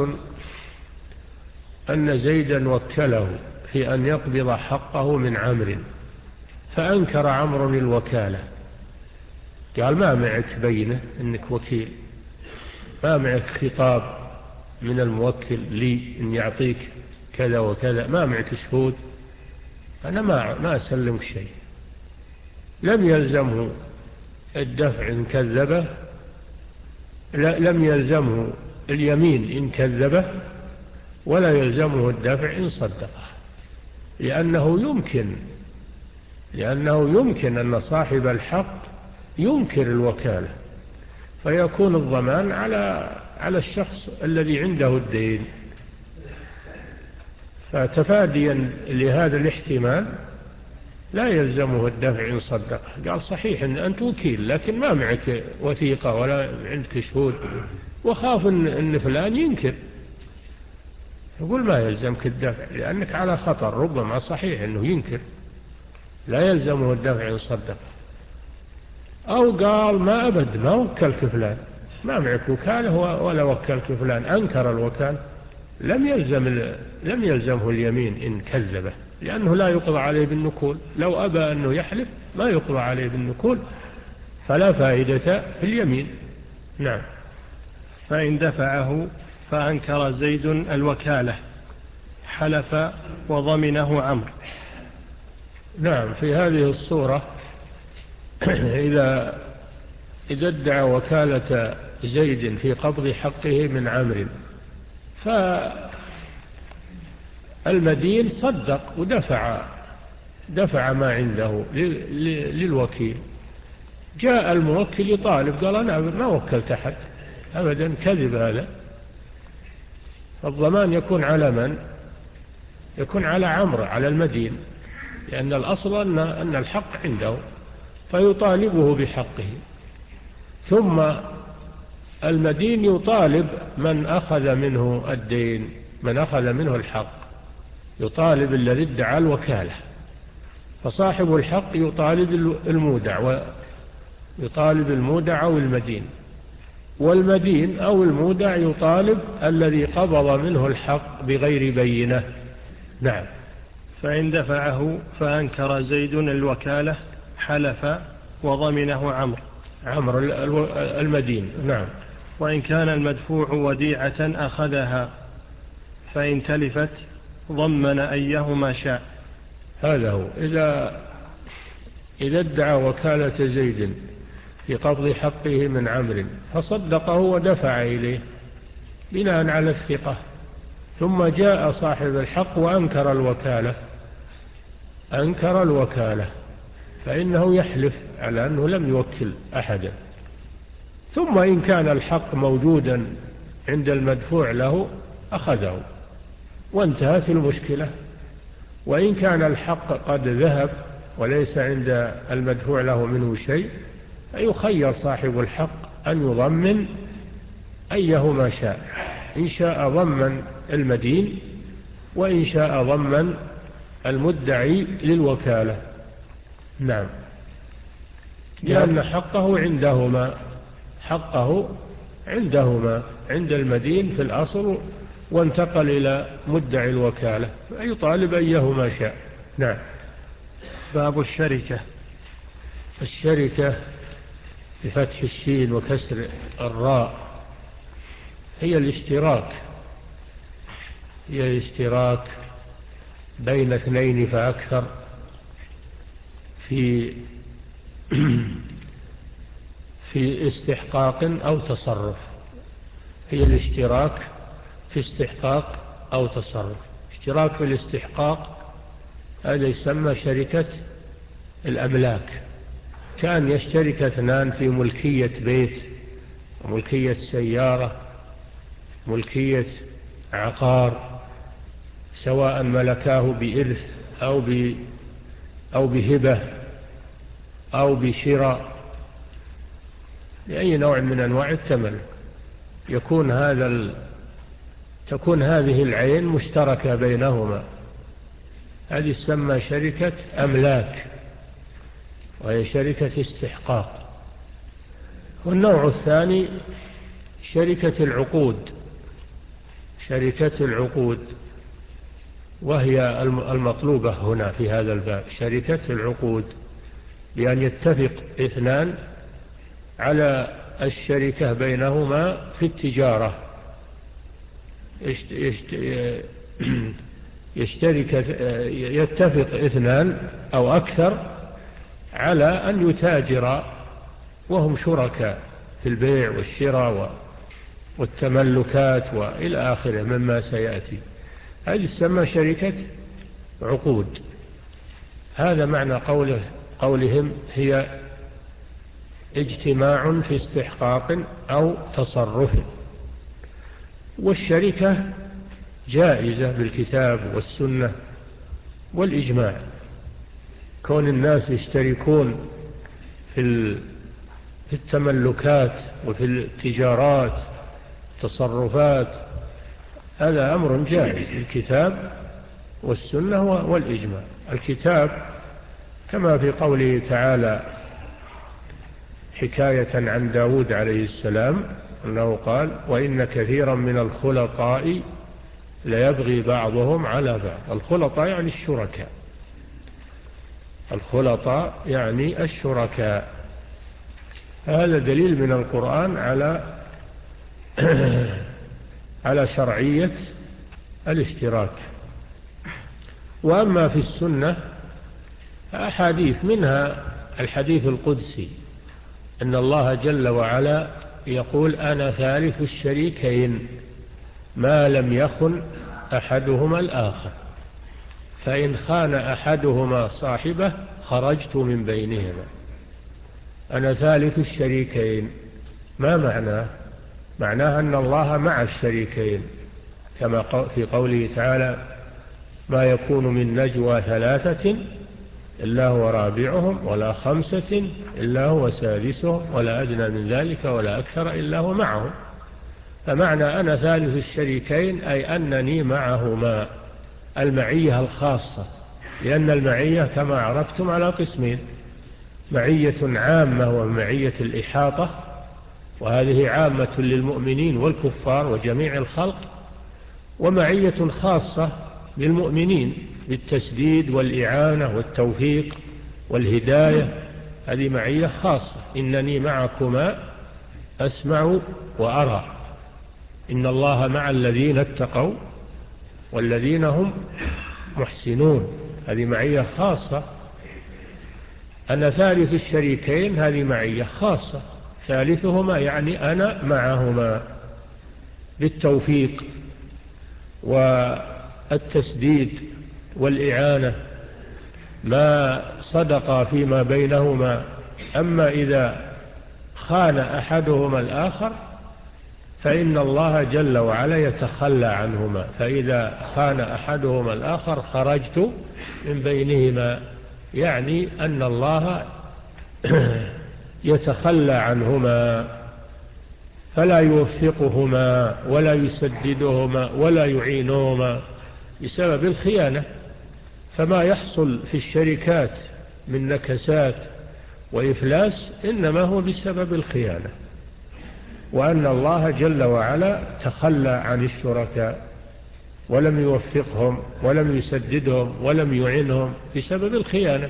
أن زيدا وكله في أن يقبض حقه من عمرو، فأنكر عمرو الوكالة، قال ما معك بينة أنك وكيل، ما معك خطاب من الموكل لي أن يعطيك كذا وكذا، ما معك شهود، أنا ما ما أسلمك شيء. لم يلزمه الدفع إن كذبه، لم يلزمه اليمين إن كذبه، ولا يلزمه الدفع إن صدقه، لأنه يمكن لأنه يمكن أن صاحب الحق ينكر الوكالة، فيكون الضمان على على الشخص الذي عنده الدين. فتفاديا لهذا الاحتمال لا يلزمه الدفع إن صدقه. قال صحيح أن أنت وكيل لكن ما معك وثيقة ولا عندك شهود، وخاف أن, أن فلان ينكر، يقول ما يلزمك الدفع لأنك على خطر، ربما صحيح أنه ينكر، لا يلزمه الدفع إن صدقه. أو قال ما أبد ما وكلك فلان، ما معك وكاله ولا وكلك فلان، أنكر الوكال، لم يلزم لم يلزمه اليمين إن كذبه، لأنه لا يقضى عليه بالنكول. لو أبى أنه يحلف ما يقضى عليه بالنكول، فلا فائدة في اليمين. نعم. فإن دفعه فأنكر زيد الوكالة حلف وضمنه عمرو. نعم. في هذه الصورة إذا إذا ادعى وكالة زيد في قبض حقه من عمرو، فالمدين صدق ودفع دفع ما عنده للوكيل. جاء الموكل يطالب قال أنا ما وكلت أحد أبدا، كذب هذا. الضمان يكون على من؟ يكون على عمرو، على المدين، لأن الأصل أن, أن الحق عنده، فيطالبه بحقه. ثم المدين يطالب من أخذ منه الدين، من أخذ منه الحق، يطالب الذي ادعى الوكالة. فصاحب الحق يطالب المودع، ويطالب المودع أو المدين، والمدين أو المودع يطالب الذي قبض منه الحق بغير بينة. نعم. فإن دفعه فأنكر زيد الوكالة حلف وضمنه عمرو عمرو المدين. نعم. وإن كان المدفوع وديعة أخذها فإن تلفت ضمن أيهما شاء. هذا هو. إذا إذا ادعى وكالة زيد في قبض حقه من عمرو فصدقه ودفع إليه بناء على الثقة، ثم جاء صاحب الحق وأنكر الوكالة أنكر الوكالة فإنه يحلف على أنه لم يوكل أحدا. ثم إن كان الحق موجودا عند المدفوع له أخذه وانتهت المشكلة. وإن كان الحق قد ذهب وليس عند المدفوع له منه شيء فيخير صاحب الحق أن يضمن أيهما شاء، إن شاء ضمن المدين وإن شاء ضمن المدعي للوكالة. نعم. لأن حقه عندهما حقه عندهما عند المدين في الأصل، وانتقل إلى مدعي الوكالة فيطالب أيهما شاء. نعم. باب الشركة. الشركة بفتح الشين وكسر الراء هي الاشتراك هي الاشتراك بين اثنين فأكثر في في استحقاق أو تصرف. هي الاشتراك في استحقاق أو تصرف. اشتراك في الاستحقاق هذا يسمى شركة الأملاك. كان يشترك اثنان في ملكية بيت، ملكية سيارة، ملكية عقار، سواء ملكاه بإرث أو أو بهبة أو بشراء، لأي نوع من أنواع التملك. يكون هذا ال... تكون هذه العين مشتركة بينهما، هذه تسمى شركة أملاك، وهي شركة استحقاق. والنوع الثاني شركة العقود شركة العقود وهي المطلوبة هنا في هذا الباب، شركة العقود، بأن يتفق اثنان على الشركة بينهما في التجارة. يشترك يتفق اثنان أو أكثر على أن يتاجر وهم شركاء في البيع والشراء والتملكات وإلى آخره مما سيأتي. هذه تسمى شركة عقود. هذا معنى قوله قولهم هي اجتماع في استحقاق أو تصرف. والشركة جائزة بالكتاب والسنة والإجماع. كون الناس يشتركون في التملكات وفي التجارات التصرفات هذا أمر جائز بالكتاب والسنة والإجماع. الكتاب كما في قوله تعالى حكاية عن داود عليه السلام أنه قال وإن كثيرا من الخلطاء ليبغي بعضهم على بعض. الخلطاء يعني الشركاء الخلطاء يعني الشركاء. هذا دليل من القرآن على على شرعية الاشتراك. وأما في السنة أحاديث، منها الحديث القدسي أن الله جل وعلا يقول أنا ثالث الشريكين ما لم يخن أحدهما الآخر. فإن خان أحدهما صاحبه خرجت من بينهما. أنا ثالث الشريكين. ما معناه؟ معناه أن الله مع الشريكين، كما في قوله تعالى: ما يكون من نجوى ثلاثة إلا هو رابعهم ولا خمسة إلا هو سادسهم ولا أدنى من ذلك ولا أكثر إلا هو معهم. فمعنى أنا ثالث الشريكين أي أنني معهما، المعية الخاصة، لأن المعية كما عرفتم على قسمين: معية عامة ومعية الإحاطة، وهذه عامة للمؤمنين والكفار وجميع الخلق، ومعية خاصة للمؤمنين بالتسديد والإعانة والتوفيق والهداية، هذه معية خاصة: إنني معكما أسمع وأرى، إن الله مع الذين اتقوا والذين هم محسنون، هذه معية خاصة. أنا ثالث الشريكين، هذه معية خاصة، ثالثهما يعني أنا معهما بالتوفيق والتسديد والإعانة ما صدقا فيما بينهما. أما إذا خان أحدهما الآخر فإن الله جل وعلا يتخلى عنهما، فإذا خان أحدهما الآخر خرجت من بينهما، يعني أن الله يتخلى عنهما فلا يوفقهما ولا يسددهما ولا يعينهما بسبب الخيانة. فما يحصل في الشركات من نكسات وإفلاس إنما هو بسبب الخيانة، وأن الله جل وعلا تخلى عن الشركاء ولم يوفقهم ولم يسددهم ولم يعينهم بسبب الخيانة.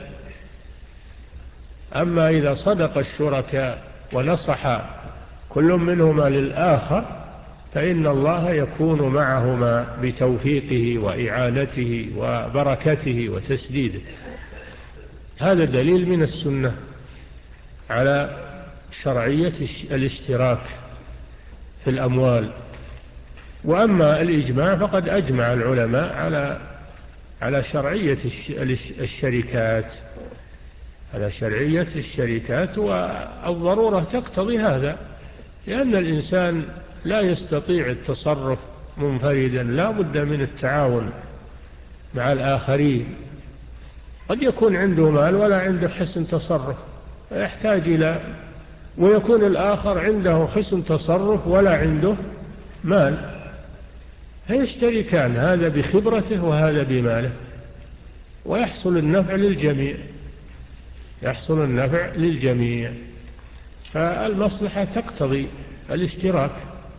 أما إذا صدق الشركاء ونصح كل منهما للآخر فإن الله يكون معهما بتوفيقه وإعانته وبركته وتسديده. هذا دليل من السنة على شرعية الاشتراك في الأموال. وأما الإجماع فقد أجمع العلماء على على شرعية الشركات على شرعية الشركات والضرورة تقتضي هذا، لأن الإنسان لا يستطيع التصرف منفردا، لا بد من التعاون مع الآخرين. قد يكون عنده مال ولا عنده حسن تصرف يحتاج إلى، ويكون الآخر عنده حسن تصرف ولا عنده مال، فيشتركان، هذا بخبرته وهذا بماله، ويحصل النفع للجميع يحصل النفع للجميع. فالمصلحة تقتضي الاشتراك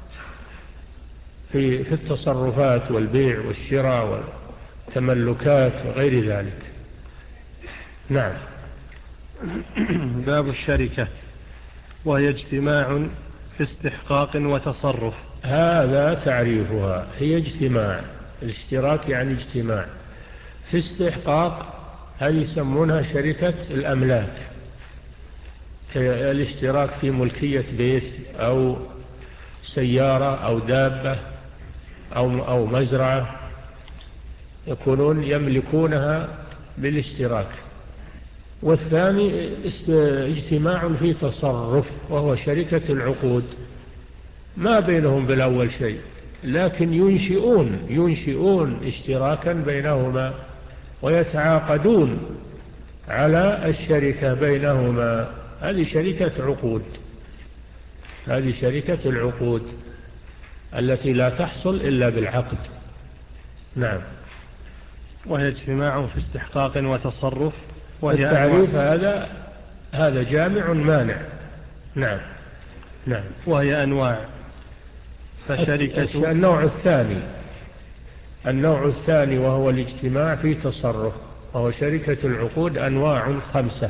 في في التصرفات والبيع والشراء والتملكات وغير ذلك. نعم. باب الشركة، وهي اجتماع في استحقاق وتصرف. هذا تعريفها، هي اجتماع. الاشتراك يعني اجتماع. في استحقاق هذه يسمونها شركة الأملاك، الاشتراك في ملكية بيت أو سيارة أو دابة أو أو مزرعة، يكونون يملكونها بالاشتراك. والثاني اجتماع في تصرف، وهو شركة العقود، ما بينهم بالأول شيء، لكن ينشئون ينشئون اشتراكا بينهما ويتعاقدون على الشركة بينهما. هذه شركة عقود، هذه شركة العقود التي لا تحصل إلا بالعقد. نعم. وهي اجتماع في استحقاق وتصرف، وهي التعريف هذا هذا جامع مانع. نعم. نعم. وهي أنواع. فشركة النوع الثاني النوع الثاني وهو الاجتماع في تصرف، وهو شركة العقود، أنواع خمسة.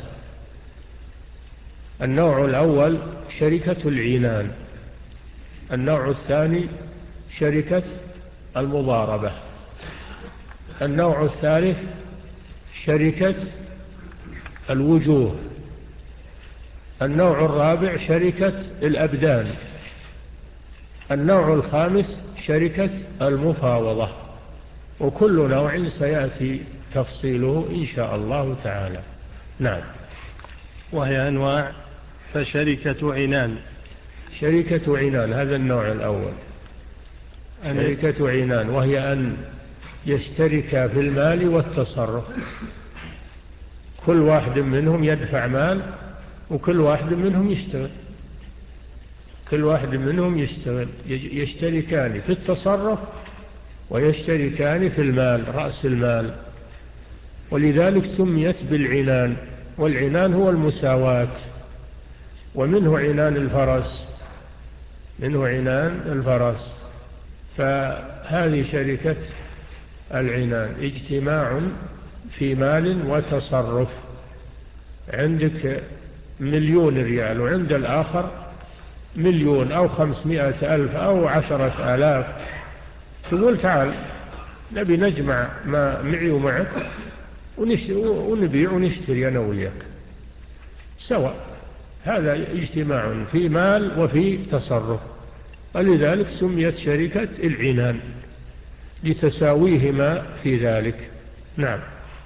النوع الأول شركة العنان، النوع الثاني شركة المضاربة، النوع الثالث شركة الوجوه، النوع الرابع شركة الأبدان، النوع الخامس شركة المفاوضة. وكل نوع سيأتي تفصيله إن شاء الله تعالى. نعم. وهي أنواع. فشركة عنان. شركة عنان هذا النوع الأول. شركة عنان وهي أن يشترك في المال والتصرف، كل واحد منهم يدفع مال وكل واحد منهم يشتغل، كل واحد منهم يشتغل، يشتركان في التصرف ويشتركان في المال رأس المال، ولذلك سميت بالعنان. والعنان هو المساواة، ومنه عنان الفرس، منه عنان الفرس. فهذه شركة العنان اجتماع في مال وتصرف. عندك مليون ريال وعند الآخر مليون أو خمسمائة ألف أو عشرة آلاف، تقول تعال نبي نجمع ما معي ومعك ونبيع ونشتري أنا وياك سواء. هذا اجتماع في مال وفي تصرف، ولذلك سميت شركة العنان لتساويهما في ذلك. نعم.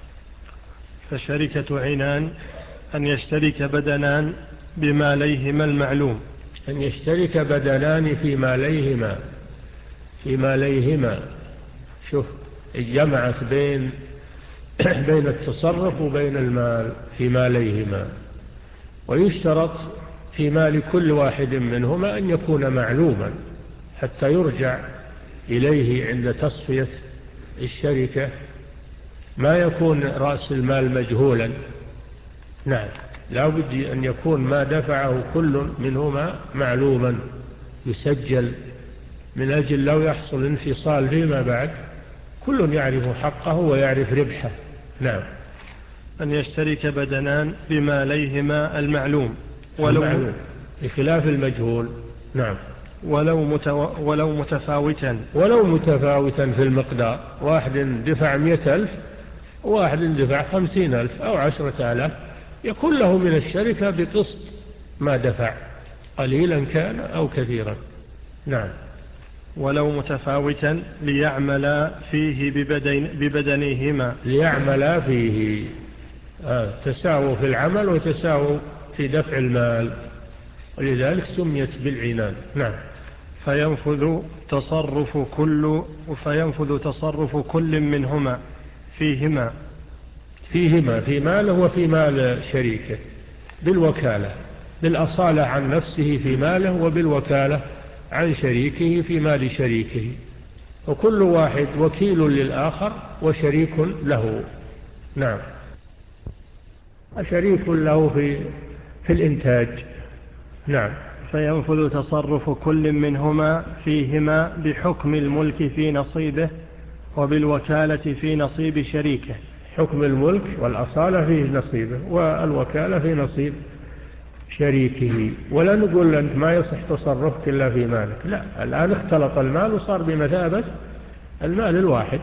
فشركة عنان أن يشترك بدنان بماليهما المعلوم. أن يشترك بدنان في ماليهما في ماليهما شوف جمعت بين بين التصرف وبين المال في ماليهما. ويشترط في مال كل واحد منهما أن يكون معلوما حتى يرجع إليه عند تصفية الشركة، ما يكون رأس المال مجهولا. نعم، لا بد أن يكون ما دفعه كل منهما معلوما يسجل، من أجل لو يحصل انفصال فيما بعد كل يعرف حقه ويعرف ربحه. نعم. أن يشترك بدنان بماليهما المعلوم ولو المعلوم بخلاف المجهول. نعم. ولو, متو... ولو متفاوتا ولو متفاوتا في المقدار، واحد دفع مئة ألف وواحد دفع خمسين ألف أو عشرة آلاف، يكون له من الشركة بقسط ما دفع قليلا كان أو كثيرا. نعم. ولو متفاوتا ليعمل فيه ببدن ببدنيهما. ليعمل فيه آه. تساووا في العمل وتساووا في دفع المال، ولذلك سميت بالعنان. نعم. فينفذ تصرف كل فينفذ تصرف كل منهما فيهما فيهما في ماله وفي مال شريكه بالوكالة، بالأصالة عن نفسه في ماله وبالوكالة عن شريكه في مال شريكه، وكل واحد وكيل للآخر وشريك له. نعم. شريك له في في الإنتاج. نعم. فينفذ تصرف كل منهما فيهما بحكم الملك في نصيبه وبالوكالة في نصيب شريكه. حكم الملك والأصالة فيه نصيبه والوكالة في نصيب شريكه. ولا نقول أنت ما يصح تصرفك إلا في مالك، لا، الآن اختلط المال وصار بمثابة المال الواحد.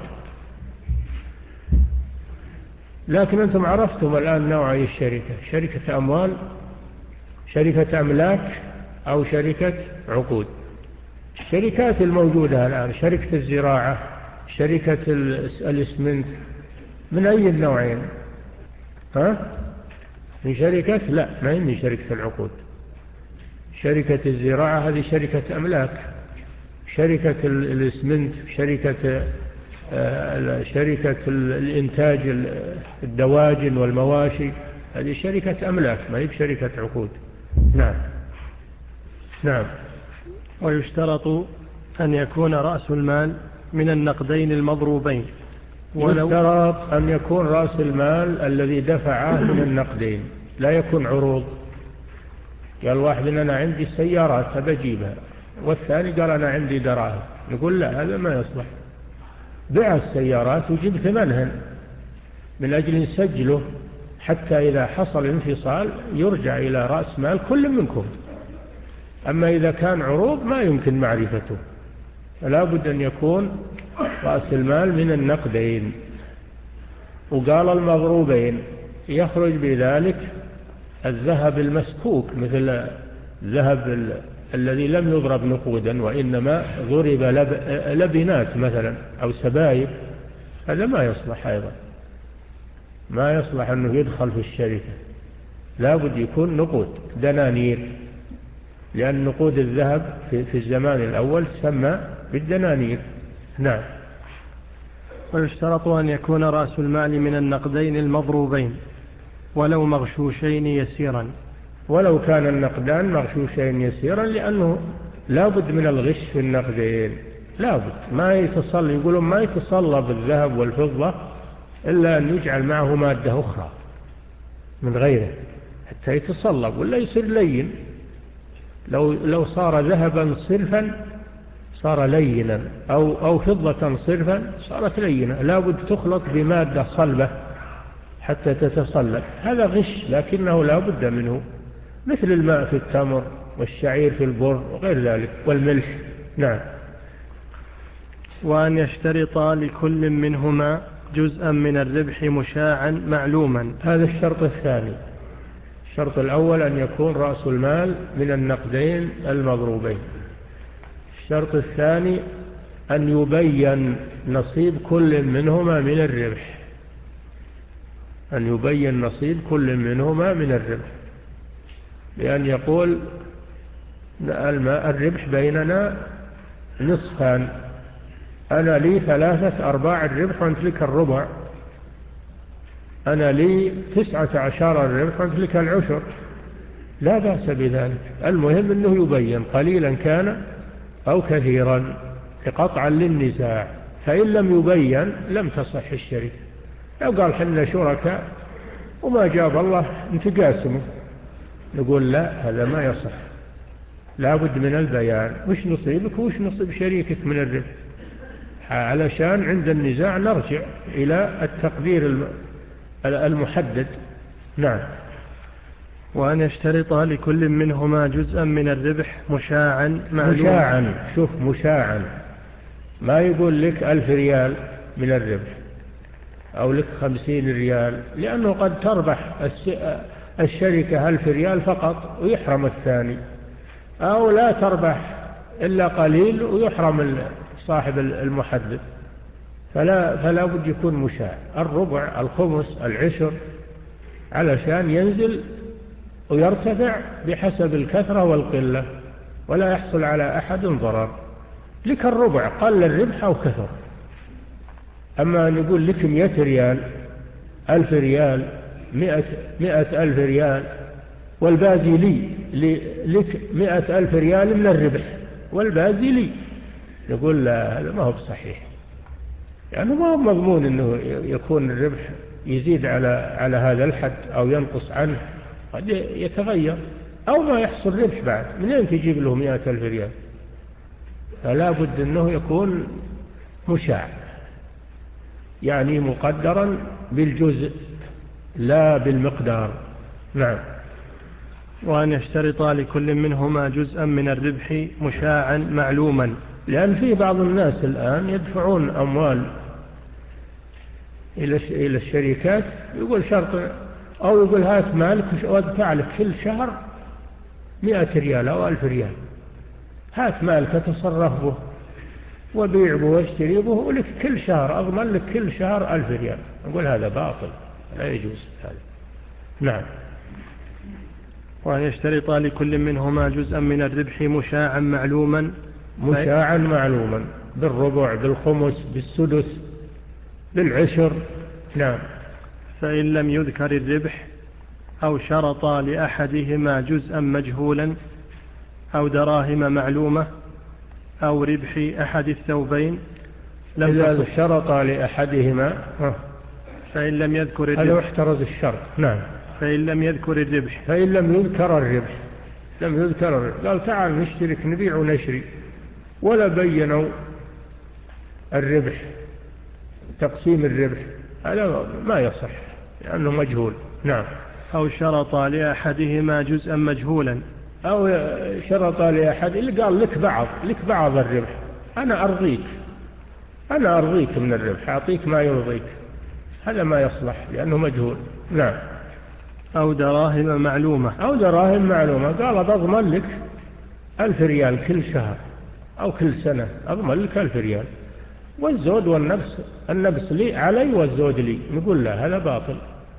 لكن أنتم عرفتم الآن نوعي الشركة: شركة أموال، شركة أملاك، أو شركة عقود. الشركات الموجودة الآن شركة الزراعة، شركة الإسمنت، من أي النوعين؟ ها؟ من شركة؟ لا، ما هي من شركة العقود. شركة الزراعة هذه شركة أملاك، شركة الإسمنت، شركة شركة الإنتاج الدواجن والمواشي، هذه شركة أملاك ما هي بشركة عقود. نعم. نعم. ويشترط أن يكون رأس المال من النقدين المضروبين. يشترط أن يكون رأس المال الذي دفعه من النقدين، لا يكون عروض. قال واحد أنا عندي سيارات بجيبها، والثاني قال أنا عندي دراهم، نقول لا، هذا ما يصلح. بيع السيارات وجيب ثمنهن من أجل نسجله، حتى إذا حصل انفصال يرجع إلى رأس مال كل منكم. أما إذا كان عروض ما يمكن معرفته، فلا بد أن يكون رأس المال من النقدين. وقال المضروبين يخرج بذلك الذهب المسكوك، مثل الذهب الذي لم يضرب نقودا وإنما ضرب لب... لبنات مثلا أو سبائك، هذا ما يصلح أيضا. ما يصلح أنه يدخل في الشركة، لا بد يكون نقود دنانير، لأن نقود الذهب في الزمان الأول تسمى بالدنانير. نعم. ويشترط أن يكون رأس المال من النقدين المضروبين ولو مغشوشين يسيرا. ولو كان النقدان مغشوشين يسيرا، لأنه لا بد من الغش في النقدين، لا بد. ما يتصل يقولون ما يتصلب الذهب والفضة إلا أن يجعل معه مادة أخرى من غيره حتى يتصلب، ولا يصير لين. لو لو صار ذهبا صرفا صار لينا، أو أو فضة صرفا صارت لينة. لا بد تخلط بمادة صلبة حتى تتصلب. هذا غش لكنه لا بد منه، مثل الماء في التمر والشعير في البر وغير ذلك والملح. نعم. وأن يشترط لكل منهما جزءا من الربح مشاعا معلوما. هذا الشرط الثاني. الشرط الأول أن يكون رأس المال من النقدين المضروبين. الشرط الثاني أن يبين نصيب كل منهما من الربح، أن يبين نصيب كل منهما من الربح، لأن يقول الربح بيننا نصفان، أنا لي ثلاثة أرباع الربح وأنت لك الربع، أنا لي تسعة عشر الربح وأنت لك العشر، لا بأس بذلك. المهم أنه يبين قليلا كان أو كثيرا قطعا للنزاع. فإن لم يبين لم تصح الشركة. لو قال حنا شركاء وما جاب الله نتقاسمه، نقول لا، هذا ما يصح، لا بد من البيان. وش نصيبك وش نصيب شريكك من الربح، علشان عند النزاع نرجع إلى التقدير المحدد. نعم. وأن يشترط لكل منهما جزءا من الربح مشاعا معلوما. مشاعا، شوف مشاعا، ما يقول لك ألف ريال من الربح أو لك خمسين ريال، لأنه قد تربح الشركة ألف ريال فقط ويحرم الثاني، أو لا تربح إلا قليل ويحرم صاحب المحدد. فلا, فلا بد يكون مشاع، الربع الخمس العشر، علشان ينزل ويرتفع بحسب الكثرة والقلة، ولا يحصل على أحد ضرر. لك الربع قل الربح أو كثر. أما أن يقول لك مئة ريال ألف ريال مئة, مئة ألف ريال والبازي لي، لك مئة ألف ريال من الربح والبازي لي، يقول لا، هذا ما هو بصحيح، يعني ما هو مضمون أنه يكون الربح يزيد على على هذا الحد أو ينقص عنه، قد يتغير أو ما يحصل ربح بعد، منين تجيب له مئة ألف ريال؟ فلا بد أنه يكون مشاع، يعني مقدرا بالجزء لا بالمقدار. نعم. وأن يشترط لكل منهما جزءا من الربح مشاعا معلوما. لأن في بعض الناس الآن يدفعون أموال إلى الشركات، يقول شرط، أو يقول هات مالك وادفع لك كل شهر مئة ريال أو ألف ريال، هات مالك تصرف به وبيع به واشتري به ولك كل شهر أضمن لك كل شهر ألف ريال. نقول هذا باطل، لا يجوز هذا. نعم. وأن يشترط لكل منهما جزءا من الربح مشاعا معلوما. مشاعا معلوما بالربع بالخمس بالسدس بالعشر. نعم. فإن لم يذكر الربح أو شرط لأحدهما جزءا مجهولا أو دراهم معلومة أو ربح أحد الثوبين لم إذا شرط لأحدهما فإن لم يذكر الربح، هذا احترز الشرط. نعم. فإن لم يذكر الربح فإن لم يذكر الربح لم يذكر الربح قال تعال نشترك نبيع ونشري، ولا بينوا الربح تقسيم الربح، هذا ما يصح لأنه مجهول. نعم. أو شرط لأحدهما جزءا مجهولا، أو شرط لأحد اللي قال لك بعض لك بعض الربح، أنا أرضيك أنا أرضيك من الربح، أعطيك ما يرضيك، هذا ما يصلح لأنه مجهول. نعم. أو دراهم معلومة أو دراهم معلومة، قال بضمن لك ألف ريال كل شهر أو كل سنة، أضمن لك ألف ريال، والزود والنفس النفس لي علي والزود لي، نقول لا، هذا باطل،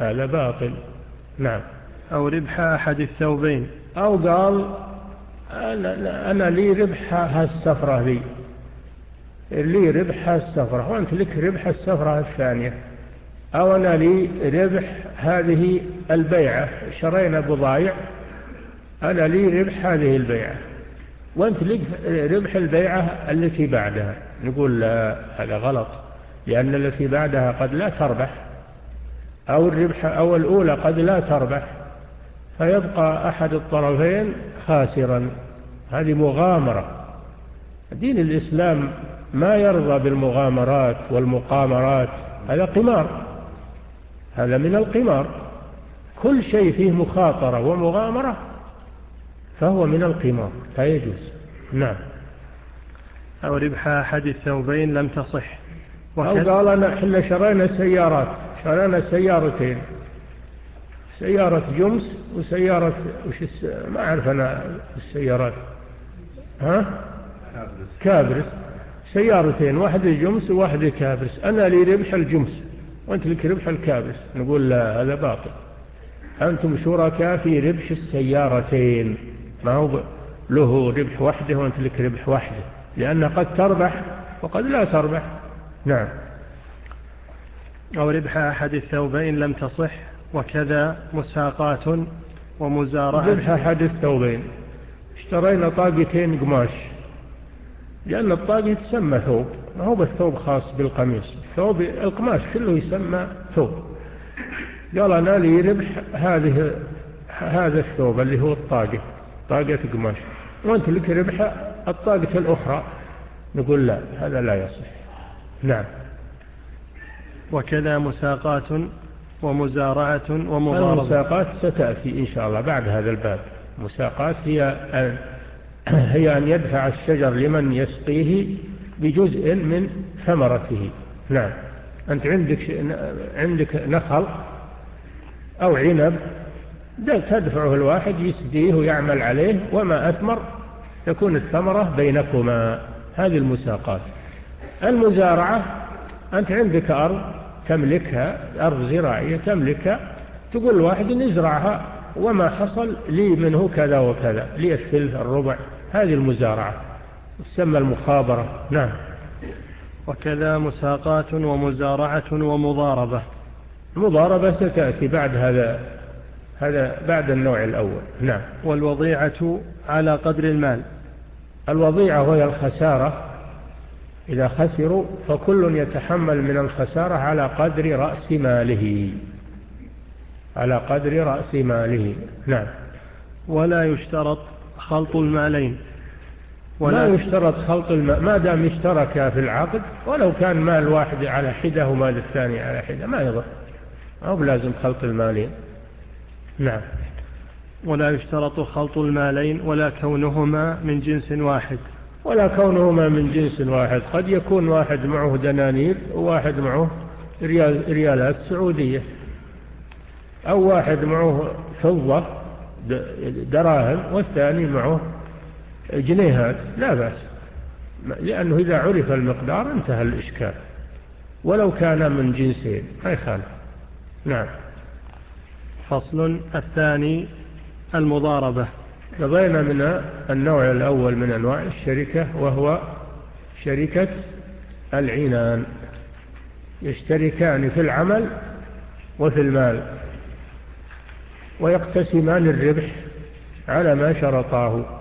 هذا باطل. نعم. أو ربح أحد الثوبين، أو قال أنا, أنا لي ربح هالسفرة لي لي ربح هالسفرة وأنت لك ربح السفرة الثانية، أو أنا لي ربح هذه البيعة، شرينا بضائع، أنا لي ربح هذه البيعة وأنت لك ربح البيعة التي بعدها. نقول لا، هذا غلط، لأن التي بعدها قد لا تربح، أو الربح أو الأولى قد لا تربح، فيبقى أحد الطرفين خاسرا. هذه مغامرة. دين الإسلام ما يرضى بالمغامرات والمقامرات، هذا قمار، هذا من القمار. كل شيء فيه مخاطرة ومغامرة فهو من القمار، لا يجوز. نعم. أو ربح أحد الثوبين لم تصح. أو قال أنا إحنا شرينا سيارات، شرينا سيارتين، سيارة جمس وسيارة وش الس... ما أعرف أنا السيارات، ها كابرس، سيارتين، واحدة جمس وواحدة كابرس، أنا لي ربح الجمس وأنت لك ربح الكابرس. نقول لا، هذا باطل. أنتم شركاء في ربح السيارتين، ما هو له ربح وحده وأنت لك ربح وحده، لأن قد تربح وقد لا تربح. نعم. أو ربح أحد الثوبين لم تصح، وكذا مساقات ومزارعة. ربح أحد الثوبين، اشترينا طاقتين قماش، لأن الطاقة يتسمى ثوب، ما هو بالثوب خاص بالقميص، الثوب القماش كله يسمى ثوب. قال أنا لي ربح هذه هذا الثوب اللي هو الطاقة، طاقة قماش، وأنت لك ربح الطاقة الأخرى. نقول لا، هذا لا يصح. نعم. وكذا مساقات ومزارعة ومضاربة. المساقات ستأتي إن شاء الله بعد هذا الباب. مساقات هي أن هي أن يدفع الشجر لمن يسقيه بجزء من ثمرته. نعم. أنت عندك عندك نخل أو عنب، تدفعه الواحد يسقيه ويعمل عليه، وما أثمر تكون الثمرة بينكما. هذه المساقات. المزارعة، أنت عندك أرض تملكها، أرض زراعية تملكها، تقول الواحد نزرعها وما حصل لي منه كذا وكذا، لي الثلث الربع. هذه المزارعة تسمى المخابرة. نعم. وكذا مساقات ومزارعة ومضاربة. المضاربة ستأتي بعد هذا هذا بعد النوع الأول. نعم. والوضيعة على قدر المال. الوضيعة وهي الخسارة، إذا خسروا فكل يتحمل من الخسارة على قدر رأس ماله، على قدر رأس ماله. نعم. ولا يشترط خلط المالين. ولا يشترط خلط المال ما دام اشتركا في العقد، ولو كان مال واحد على حدة ومال الثاني على حدة ما يضر، أو بلازم خلط المالين. نعم. ولا يشترط خلط المالين ولا كونهما من جنس واحد. ولا كونهما من جنس واحد، قد يكون واحد معه دنانير وواحد معه ريال ريالات سعودية، أو واحد معه فضة دراهم والثاني معه جنيهات، لا بأس، لأنه إذا عرف المقدار انتهى الإشكال، ولو كان من جنسين ما يخالف. نعم. فصل الثاني المضاربة. قضينا من النوع الأول من أنواع الشركة، وهو شركة العنان، يشتركان في العمل وفي المال، ويقتسمان الربح على ما شرطاه،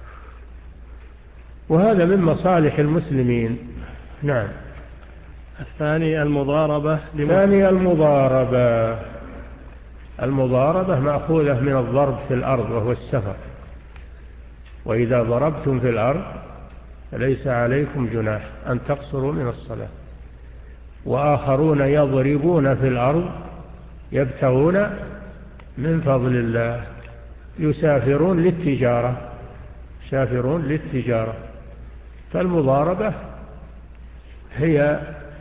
وهذا من مصالح المسلمين. نعم. الثاني المضاربة. الثاني المضاربة. المضاربة مأخوذة من الضرب في الأرض وهو السفر، وإذا ضربتم في الأرض فليس عليكم جناح أن تقصروا من الصلاة. وآخرون يضربون في الأرض يبتغون من فضل الله، يسافرون للتجارة، يسافرون للتجارة. فالمضاربة هي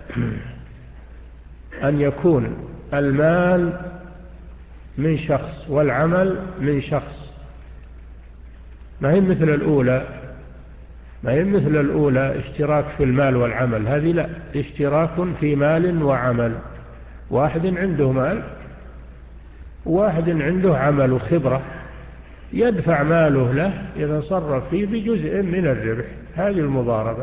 أن يكون المال من شخص والعمل من شخص، ما هي مثل الأولى، ما هي مثل الأولى اشتراك في المال والعمل، هذه لا، اشتراك في مال وعمل. واحد عنده مال واحد عنده عمل وخبرة يدفع ماله له يتصرف فيه بجزء من الربح. هذه المضاربة،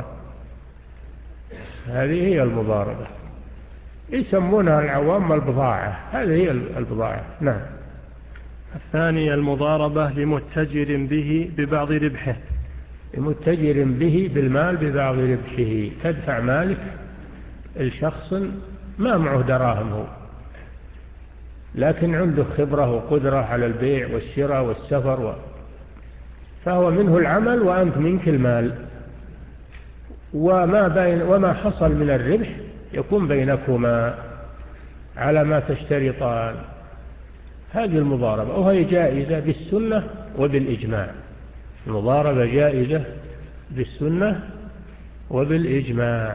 هذه هي المضاربة، يسمونها العوام البضاعة. هذه هي البضاعة. نعم. الثاني المضاربة لمتجر به ببعض ربحه. متجر به بالمال ببعض ربحه، تدفع مالك الشخص ما معه دراهم هو، لكن عنده خبرة وقدرة على البيع والشراء والسفر و... فهو منه العمل وأنت منك المال، وما, بين وما حصل من الربح يكون بينكما على ما تشترطان. هذه المضاربة، وهي جائزة بالسنة وبالإجماع. المضاربة جائزة بالسنة وبالإجماع.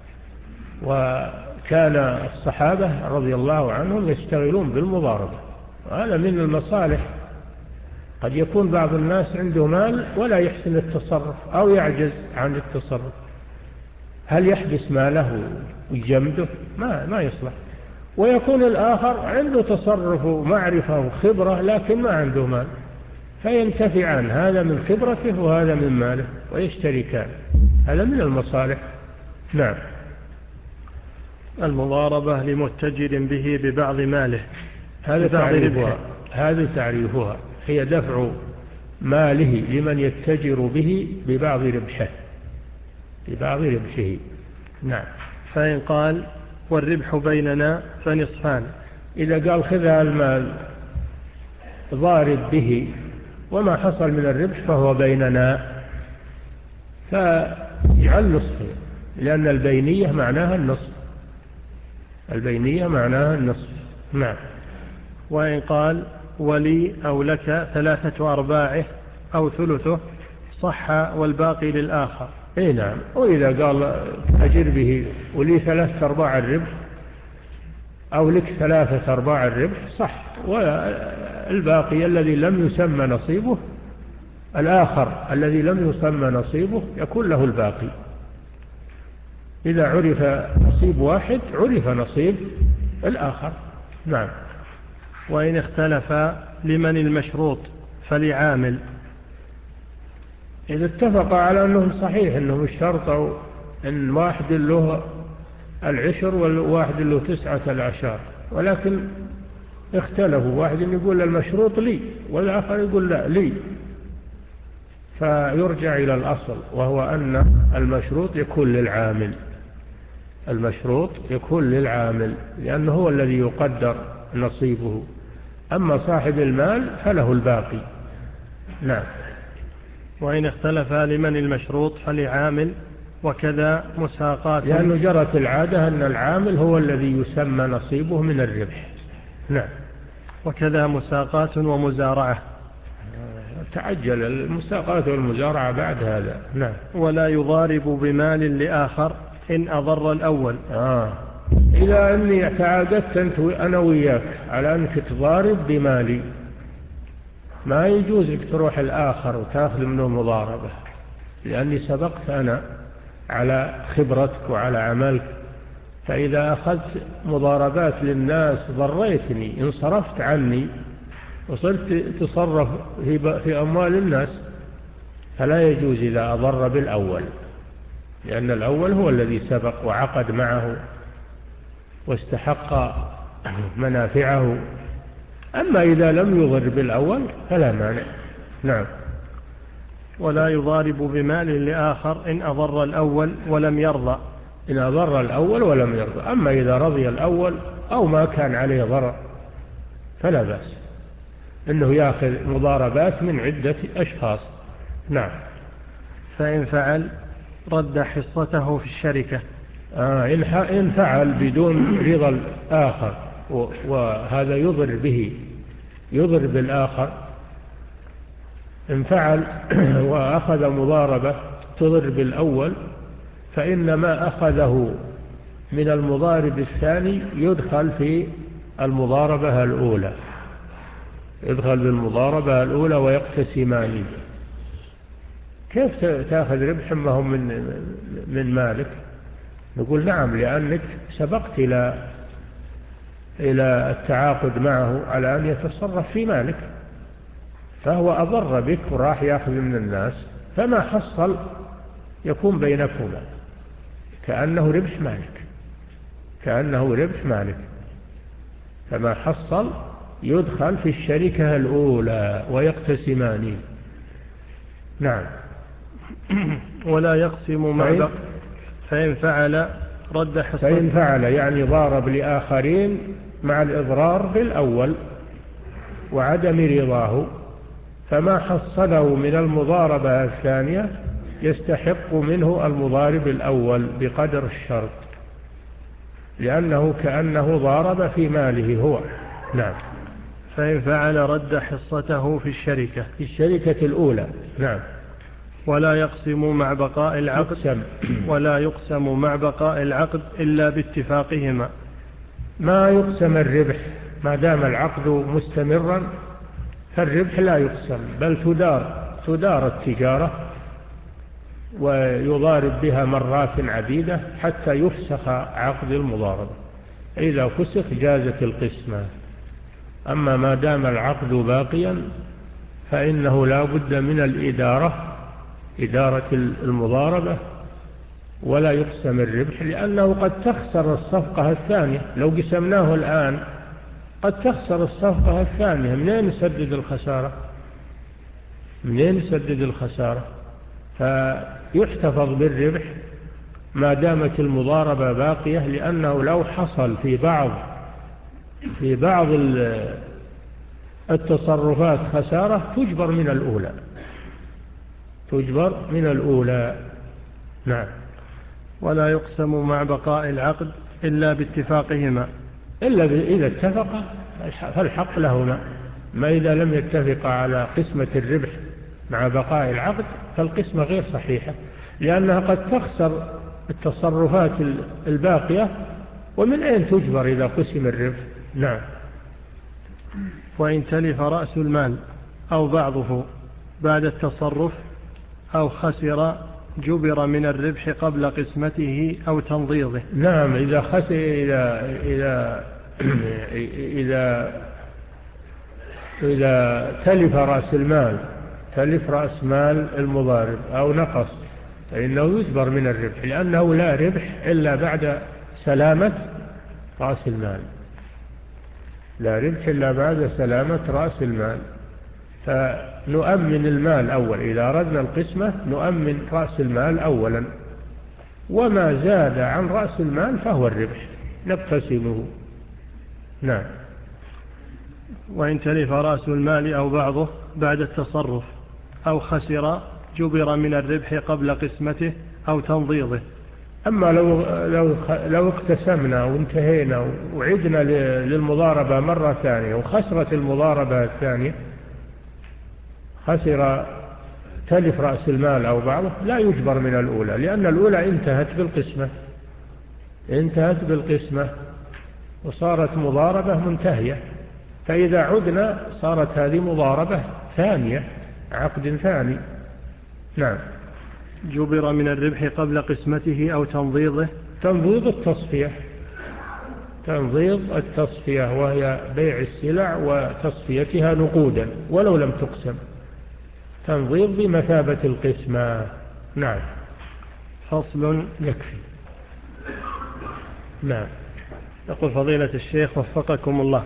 وكان الصحابة رضي الله عنهم يشتغلون بالمضاربة، وهذا من المصالح. قد يكون بعض الناس عنده مال ولا يحسن التصرف أو يعجز عن التصرف، هل يحبس ماله ويجمده؟ ما, ما يصلح. ويكون الآخر عنده تصرف ومعرفة وخبرة لكن ما عنده مال، فينتفعان، هذا من خبرته وهذا من ماله، ويشتركان. هذا من المصالح. نعم. المضاربة لمتجر به ببعض ماله. هذا تعريفها، هذا تعريفها هي دفع ماله لمن يتجر به ببعض ربحه، ببعض ربحه. نعم. فإن قال والربح بيننا فنصفان، إذا قال خذ المال ضارب به وما حصل من الربح فهو بيننا، فيجعل نصف، لأن البينية معناها النصف، البينية معناها النصف. نعم. وإن قال ولي أو لك ثلاثة أرباعه أو ثلثه صح والباقي للآخر. اي نعم. وإذا قال أجر به ولي ثلاثة أرباع الربح أو لك ثلاثة أرباع الربح صح، والباقي الذي لم يسمى نصيبه، الآخر الذي لم يسمى نصيبه يكون له الباقي. إذا عرف نصيب واحد عرف نصيب الآخر. نعم. وإن اختلف لمن المشروط فلعامل. إذا اتفق على أنه صحيح أنه الشرط أو أن واحد له العشر والواحد له تسعة العشر، ولكن اختلفوا، واحد يقول المشروط لي والآخر يقول لا لي، فيرجع إلى الأصل، وهو أن المشروط يكون للعامل، المشروط يكون للعامل لأنه هو الذي يقدر نصيبه، أما صاحب المال فله الباقي. نعم. وإن اختلف لمن المشروط فلعامل، وكذا مساقات، لأنه جرت العادة أن العامل هو الذي يسمى نصيبه من الربح. نعم. وكذا مساقات ومزارعة. تعجل المساقات والمزارعة بعد هذا. نعم. ولا يضارب بمال لآخر إن أضر الأول. آه. إذا أني تعاقدت أنت أنا وياك على أنك تضارب بمالي، ما يجوز لك تروح الآخر وتأخذ منه مضاربة، لأني سبقت أنا على خبرتك وعلى عملك. فإذا أخذت مضاربات للناس ضريتني، انصرفت عني وصرت تصرف في أموال الناس، فلا يجوز إذا أضر بالأول، لأن الأول هو الذي سبق وعقد معه واستحق منافعه. أما إذا لم يضر بالأول فلا مانع. نعم. ولا يضارب بمال لآخر إن أضر الأول ولم يرضى. إن أضر الأول ولم يرضى. أما إذا رضي الأول أو ما كان عليه ضرر فلا بأس إنه يأخذ مضاربات من عدة أشخاص. نعم. فإن فعل رد حصته في الشركة. آه إن فعل بدون رضا الآخر وهذا يضر به، يضر بالآخر، إن فعل وأخذ مضاربة تضر بالأول، فإن ما أخذه من المضارب الثاني يدخل في المضاربة الأولى، يدخل بالمضاربة الأولى ويقتسمان. كيف تأخذ ربح ما هم من, من مالك؟ نقول نعم، لأنك سبقت إلى إلى التعاقد معه على أن يتصرف في مالك، فهو أضر بك وراح يأخذ من الناس، فما حصل يكون بينكما كأنه ربح مالك، كأنه ربح مالك، فما حصل يدخل في الشركة الأولى ويقتسمان. نعم. ولا يقسم مع بق فإن فعل رد حصته. فإن فعل يعني ضارب لآخرين مع الإضرار بالأول وعدم رضاه، فما حصله من المضاربة الثانية يستحق منه المضارب الأول بقدر الشرط، لأنه كأنه ضارب في ماله هو. نعم. فإن فعل رد حصته في الشركة في الشركة الأولى. نعم. ولا يقسم مع بقاء العقد يقسم. ولا يقسم مع بقاء العقد إلا باتفاقهما. ما يقسم الربح ما دام العقد مستمرا، فالربح لا يقسم، بل تدار تدار التجارة ويضارب بها مرات عديدة حتى يفسخ عقد المضاربة. إذا فسخ جازت القسمة. أما ما دام العقد باقيا فإنه لا بد من الإدارة، إدارة المضاربة، ولا يقسم الربح، لأنه قد تخسر الصفقة الثانية. لو قسمناه الآن قد تخسر الصفقة الثانية، منين نسدد الخسارة؟ منين نسدد الخسارة؟ فيحتفظ بالربح ما دامت المضاربة باقية، لأنه لو حصل في بعض في بعض التصرفات خسارة تجبر من الأولى، تجبر من الأولى. نعم. ولا يقسم مع بقاء العقد إلا باتفاقهما، إلا إذا اتفقا فالحق لهما. ما إذا لم يتفقا على قسمة الربح مع بقاء العقد فالقسمة غير صحيحة، لأنها قد تخسر التصرفات الباقية، ومن أين تجبر إذا قسم الربح؟ نعم. وإن تلف رأس المال أو بعضه بعد التصرف أو خسر جبر من الربح قبل قسمته أو تنضيضه. نعم. إذا خسر إذا إذا إذا إذا تلف رأس المال، تلف رأس مال المضارب أو نقص، فإنه يجبر من الربح، لأنه لا ربح إلا بعد سلامة رأس المال، لا ربح إلا بعد سلامة رأس المال. فنؤمن المال أول، إذا أردنا القسمة نؤمن رأس المال أولا، وما زاد عن رأس المال فهو الربح نقتسمه. نعم. وإن تلف رأس المال أو بعضه بعد التصرف أو خسر جبر من الربح قبل قسمته أو تنضيضه. أما لو, لو, لو اقتسمنا وانتهينا وعدنا للمضاربة مرة ثانية وخسرت المضاربة الثانية، خسر تلف رأس المال أو بعضه، لا يجبر من الأولى، لأن الأولى انتهت بالقسمة، انتهت بالقسمة وصارت مضاربة منتهية. فإذا عدنا صارت هذه مضاربة ثانية، عقد ثاني. نعم. جبر من الربح قبل قسمته أو تنضيضه. تنضيض التصفية، تنضيض التصفية وهي بيع السلع وتصفيتها نقودا ولو لم تقسم، تنضيض بمثابة القسمة. نعم. فصل. يكفي. نعم. يقول فضيلة الشيخ وفقكم الله،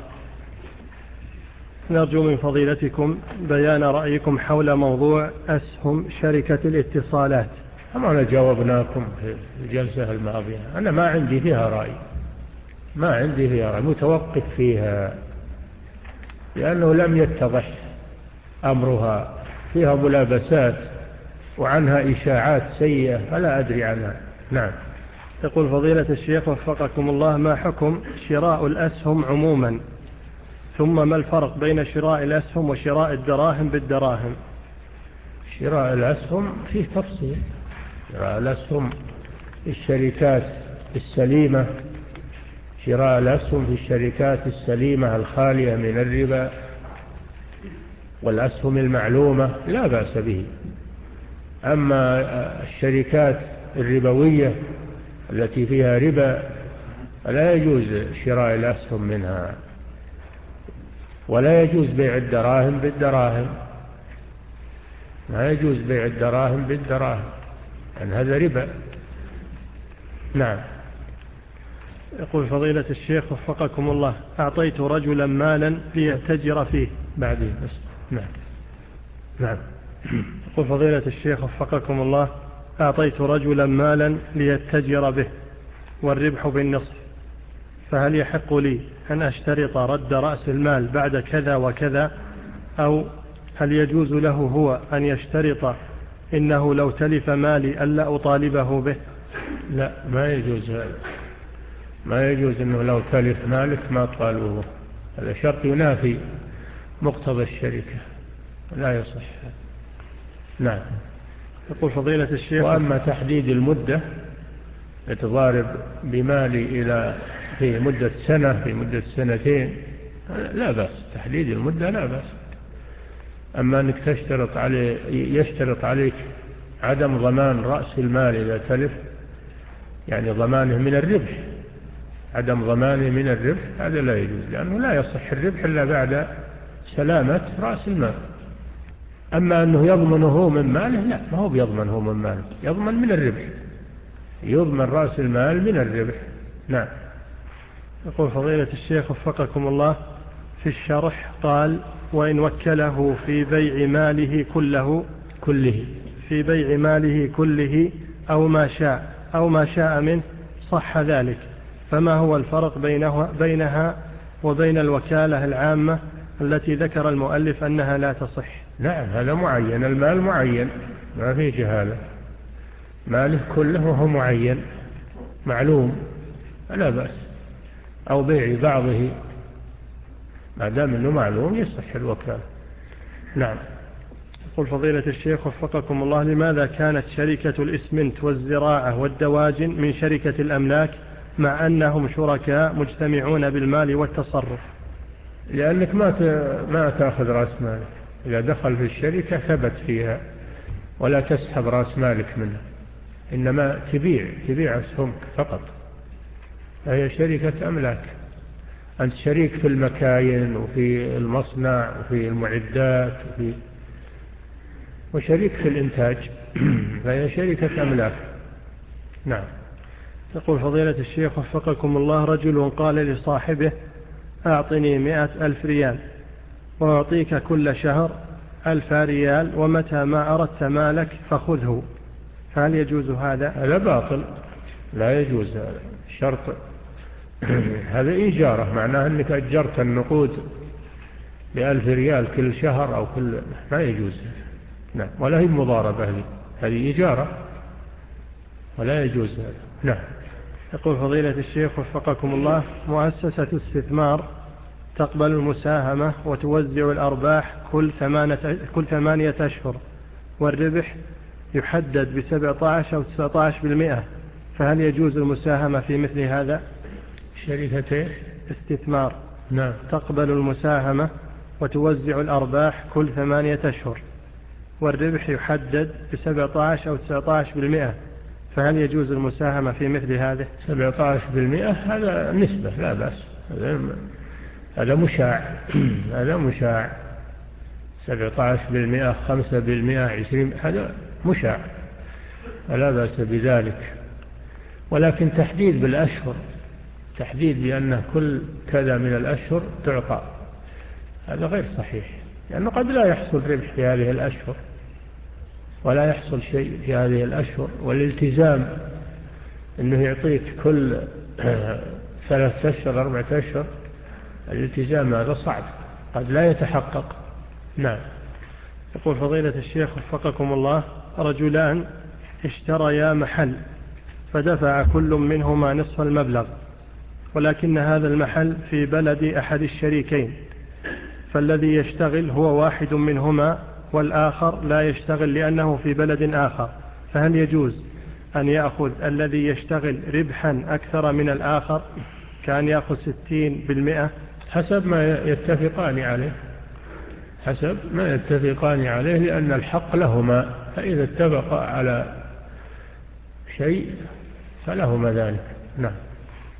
نرجو من فضيلتكم بيان رأيكم حول موضوع أسهم شركة الاتصالات. أنا جاوبناكم في الجلسة الماضية، أنا ما عندي فيها رأي، ما عندي فيها رأي، متوقف فيها، لأنه لم يتضح أمرها، فيها ملابسات وعنها إشاعات سيئة فلا أدري عنها. نعم. يقول فضيلة الشيخ وفقكم الله، ما حكم شراء الأسهم عموما، ثم ما الفرق بين شراء الأسهم وشراء الدراهم بالدراهم؟ شراء الأسهم فيه تفصيل. شراء الأسهم في الشركات السليمة، شراء الأسهم في الشركات السليمة الخالية من الربا والأسهم المعلومة لا بأس به. أما الشركات الربوية التي فيها ربا فلا يجوز شراء الأسهم منها، ولا يجوز بيع الدراهم بالدراهم، ما يجوز بيع الدراهم بالدراهم، يعني هذا ربا. نعم. يقول فضيلة الشيخ وفقكم الله: أعطيت رجلا مالا ليتجر فيه بعدين بس. نعم. نعم. يقول فضيلة الشيخ وفقكم الله: أعطيت رجلا مالا ليتجر به والربح بالنصف، فهل يحق لي أن أشترط رد رأس المال بعد كذا وكذا، أو هل يجوز له هو أن يشترط إنه لو تلف مالي ألا أطالبه به؟ لا، ما يجوز هذا، ما يجوز أنه لو تلف مالك ما طالبه، هذا شرط ينافي مقتضى الشركة، لا يصح. نعم. يقول فضيلة الشيخ: وأما تحديد المدة، يتضارب بمالي إلى في مدة سنة في مدة سنتين، لا بأس، تحديد المدة لا بأس. أما أنك تشترط عليه يشترط عليك عدم ضمان رأس المال إذا تلف، يعني ضمانه من الربح، عدم ضمانه من الربح، هذا لا يجوز، لأنه لا يصح الربح إلا بعد سلامة رأس المال. أما أنه يضمنه من ماله، لا، ما هو بيضمنه من ماله، يضمن من الربح، يضمن رأس المال من الربح. نعم. يقول فضيلة الشيخ وفقكم الله: في الشرح قال: وإن وكله في بيع ماله كله كله في بيع ماله كله أو ما شاء أو ما شاء منه صح ذلك، فما هو الفرق بينها, بينها وبين الوكالة العامة التي ذكر المؤلف أنها لا تصح؟ نعم، هذا معين، المال معين، ما فيه جهالة، ماله كله وهو معين معلوم، لا بأس. أو بيع بعضه، ما دام أنه معلوم يصح الوكالة. نعم. يقول فضيلة الشيخ وفقكم الله: لماذا كانت شركة الإسمنت والزراعة والدواجن من شركة الأملاك مع أنهم شركاء مجتمعون بالمال والتصرف؟ لأنك ما ما تأخذ رأس مالك، إذا دخل في الشركة ثبت فيها، ولا تسحب رأس مالك منها، إنما تبيع تبيع أسهمك فقط، فهي شركة أملاك. أنت شريك في المكاين وفي المصنع وفي المعدات وفي وشريك في الإنتاج، فهي شركة أملاك. نعم. يقول فضيلة الشيخ وفقكم الله: رجل قال لصاحبه: أعطني مئة ألف ريال وأعطيك كل شهر ألف ريال، ومتى ما أردت مالك فخذه، فهل يجوز هذا؟ هذا باطل، لا يجوز هذا شرط. هذا إيجارة، معناه أنك أجرت النقود بألف ريال كل شهر أو كل، ما يجوز. نعم. ولا هي مضاربة، هذه إيجارة ولا يجوز هذا. نعم. يقول فضيلة الشيخ وفقكم الله: مؤسسة استثمار تقبل المساهمة وتوزع الأرباح كل ثمانية, كل ثمانية أشهر، والربح يحدد بسبعة عشر أو تسعة عشر بالمئة، فهل يجوز المساهمة في مثل هذا؟ شركة استثمار نعم. تقبل المساهمة وتوزع الأرباح كل ثمانية أشهر، والربح يحدد بسبعة عشر أو تسعة عشر بالمئة، فهل يجوز المساهمة في مثل هذا؟ سبعة عشر بالمئة هذا نسبة، لا بأس، هذا مشاع. هذا مشاع، سبعة عشر بالمئة، خمسة بالمئة، عشرين، هذا مشاع، لا بأس بذلك. ولكن تحديد بالأشهر، تحديد بأنه كل كذا من الأشهر تعطى، هذا غير صحيح، لأنه قد لا يحصل ربح في هذه الأشهر ولا يحصل شيء في هذه الأشهر. والالتزام أنه يعطيك كل ثلاثة أشهر أربعة أشهر، الالتزام هذا صعب، قد لا يتحقق. نعم. يقول فضيلة الشيخ وفقكم الله: رجلان اشتريا محل فدفع كل منهما نصف المبلغ، ولكن هذا المحل في بلد أحد الشريكين، فالذي يشتغل هو واحد منهما والآخر لا يشتغل لأنه في بلد آخر، فهل يجوز أن يأخذ الذي يشتغل ربحا أكثر من الآخر، كان يأخذ ستين بالمئة؟ حسب ما يتفقان عليه، حسب ما يتفقان عليه، لأن الحق لهما، فإذا اتفقا على شيء فلهما ذلك. نعم.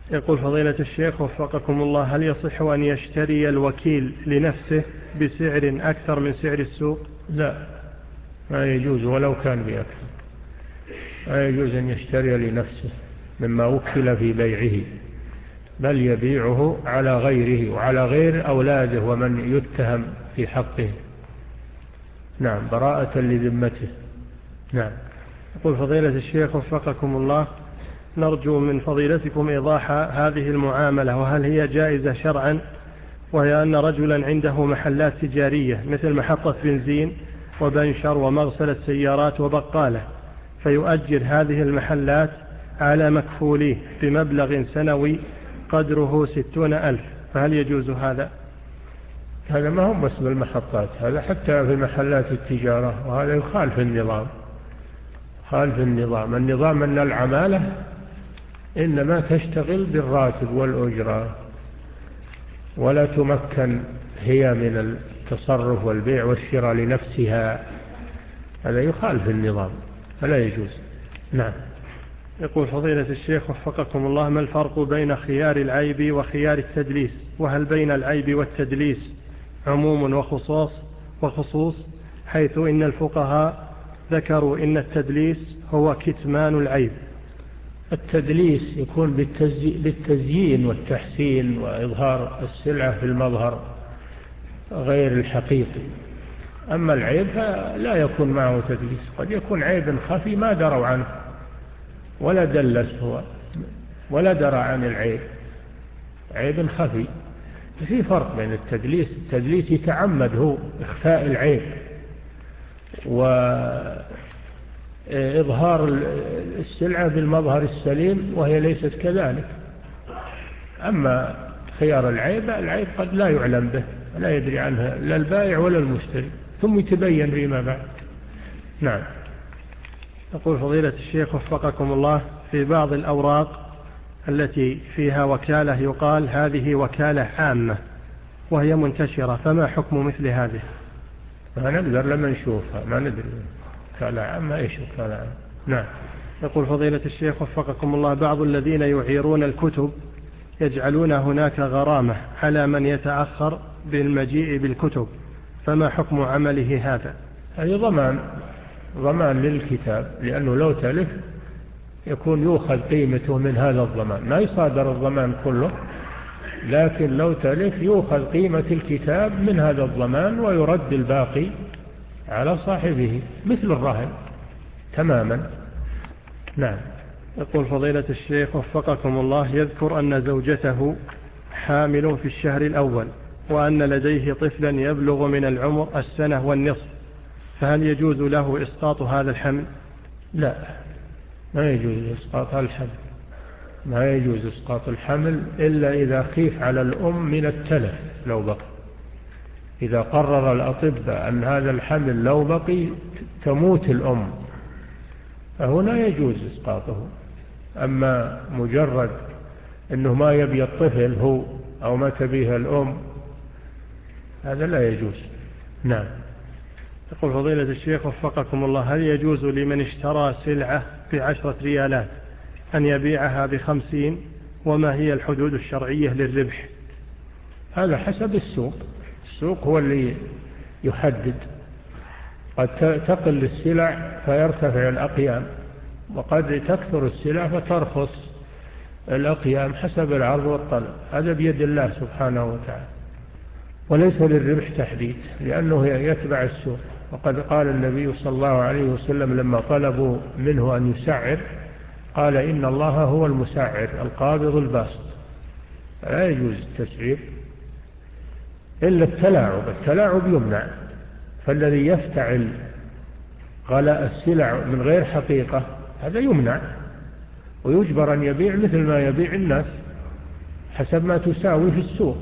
يقول فضيلة الشيخ وفقكم الله، هل يصح أن يشتري الوكيل لنفسه بسعر أكثر من سعر السوق؟ لا، ما يجوز ولو كان بأكثر. لا يجوز أن يشتري لنفسه مما وكل في بيعه، بل يبيعه على غيره وعلى غير أولاده ومن يتهم في حقه. نعم، براءة لذمته. نعم. يقول فضيلة الشيخ وفقكم الله، نرجو من فضيلتكم إيضاح هذه المعاملة، وهل هي جائزة شرعا؟ وهي أن رجلا عنده محلات تجارية مثل محطة بنزين وبنشر ومغسلة سيارات وبقالة، فيؤجر هذه المحلات على مكفوليه بمبلغ سنوي قدره ستون ألف، فهل يجوز هذا؟ هذا ما هم بس بالمحطات، هذا حتى في محلات التجارة، وهذا يخالف النظام. خالف النظام. النظام أن العمالة إنما تشتغل بالراتب والأجرة، ولا تمكن هي من التصرف والبيع والشراء لنفسها. هذا يخالف النظام فلا يجوز. نعم. يقول فضيلة الشيخ وفقكم الله، ما الفرق بين خيار العيب وخيار التدليس؟ وهل بين العيب والتدليس عموم وخصوص وخصوص حيث إن الفقهاء ذكروا إن التدليس هو كتمان العيب؟ التدليس يكون بالتزيين والتحسين وإظهار السلعة في المظهر غير الحقيقي. أما العيب لا يكون معه تدليس، قد يكون عيب خفي ما دروا عنه ولا دلس هو ولا درى عن العيب، عيب خفي. في فرق بين التدليس، التدليس يتعمد هو إخفاء العيب وإظهار السلعة بالمظهر السليم، وهي ليست كذلك. أما خيار العيب، العيب قد لا يعلم به لا يدري عنها لا البائع ولا المشتري، ثم يتبين فيما بعد. نعم. يقول فضيلة الشيخ وفقكم الله، في بعض الأوراق التي فيها وكالة يقال هذه وكالة عامة وهي منتشرة، فما حكم مثل هذه؟ ما نقدر لما نشوفها ما ندري وكالة عامة ايش وكالة عامة. نعم. يقول فضيلة الشيخ وفقكم الله، بعض الذين يعيرون الكتب يجعلون هناك غرامة على من يتأخر بالمجيء بالكتب، فما حكم عمله هذا؟ هذا ضمان ضمان للكتاب، لأنه لو تلف يكون يؤخذ قيمته من هذا الضمان، ما يصادر الضمان كله، لكن لو تلف يؤخذ قيمة الكتاب من هذا الضمان ويرد الباقي على صاحبه مثل الرهن تماما. نعم. يقول فضيلة الشيخ وفقكم الله، يذكر أن زوجته حامل في الشهر الأول وأن لديه طفلا يبلغ من العمر السنة والنصف، فهل يجوز له إسقاط هذا الحمل؟ لا، ما يجوز إسقاط الحمل، ما يجوز إسقاط الحمل إلا إذا خيف على الأم من التلف لو بقي. إذا قرر الأطباء أن هذا الحمل لو بقي تموت الأم، فهنا يجوز إسقاطه. أما مجرد أنه ما يبي الطفل هو أو ما تبيه الأم، هذا لا يجوز. نعم. يقول فضيلة الشيخ وفقكم الله، هل يجوز لمن اشترى سلعة بعشرة ريالات أن يبيعها بخمسين؟ وما هي الحدود الشرعية للربح؟ هذا حسب السوق، السوق هو اللي يحدد. قد تقل السلع فيرتفع الأقيام، وقد تكثر السلع فترخص الأقيام حسب العرض والطلب. هذا بيد الله سبحانه وتعالى، وليس للربح تحديد، لأنه يتبع السوق. وقد قال النبي صلى الله عليه وسلم لما طلبوا منه أن يسعر قال إن الله هو المسعر القابض الباسط، لا يجوز التسعير إلا التلاعب. التلاعب يمنع، فالذي يفتعل غلاء السلع من غير حقيقة هذا يمنع، ويجبر أن يبيع مثل ما يبيع الناس حسب ما تساوي في السوق.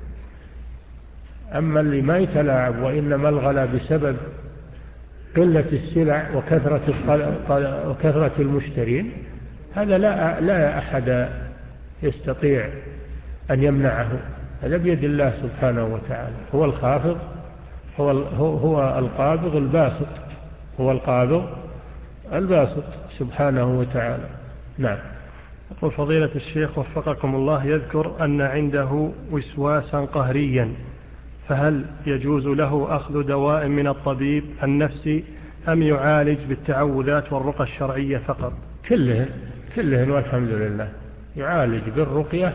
أما اللي ما يتلاعب وإنما الغلاء بسبب قلة السلع وكثرة وكثرة المشترين، هذا لا لا أحد يستطيع أن يمنعه، هذا بيد الله سبحانه وتعالى. هو الخافض هو هو القابض الباسط، هو القابض الباسط سبحانه وتعالى. نعم. يقول فضيلة الشيخ وفقكم الله، يذكر أن عنده وسواسا قهريا، فهل يجوز له أخذ دواء من الطبيب النفسي أم يعالج بالتعوذات والرقى الشرعية فقط؟ كلهن كلهن والحمد لله، يعالج بالرقية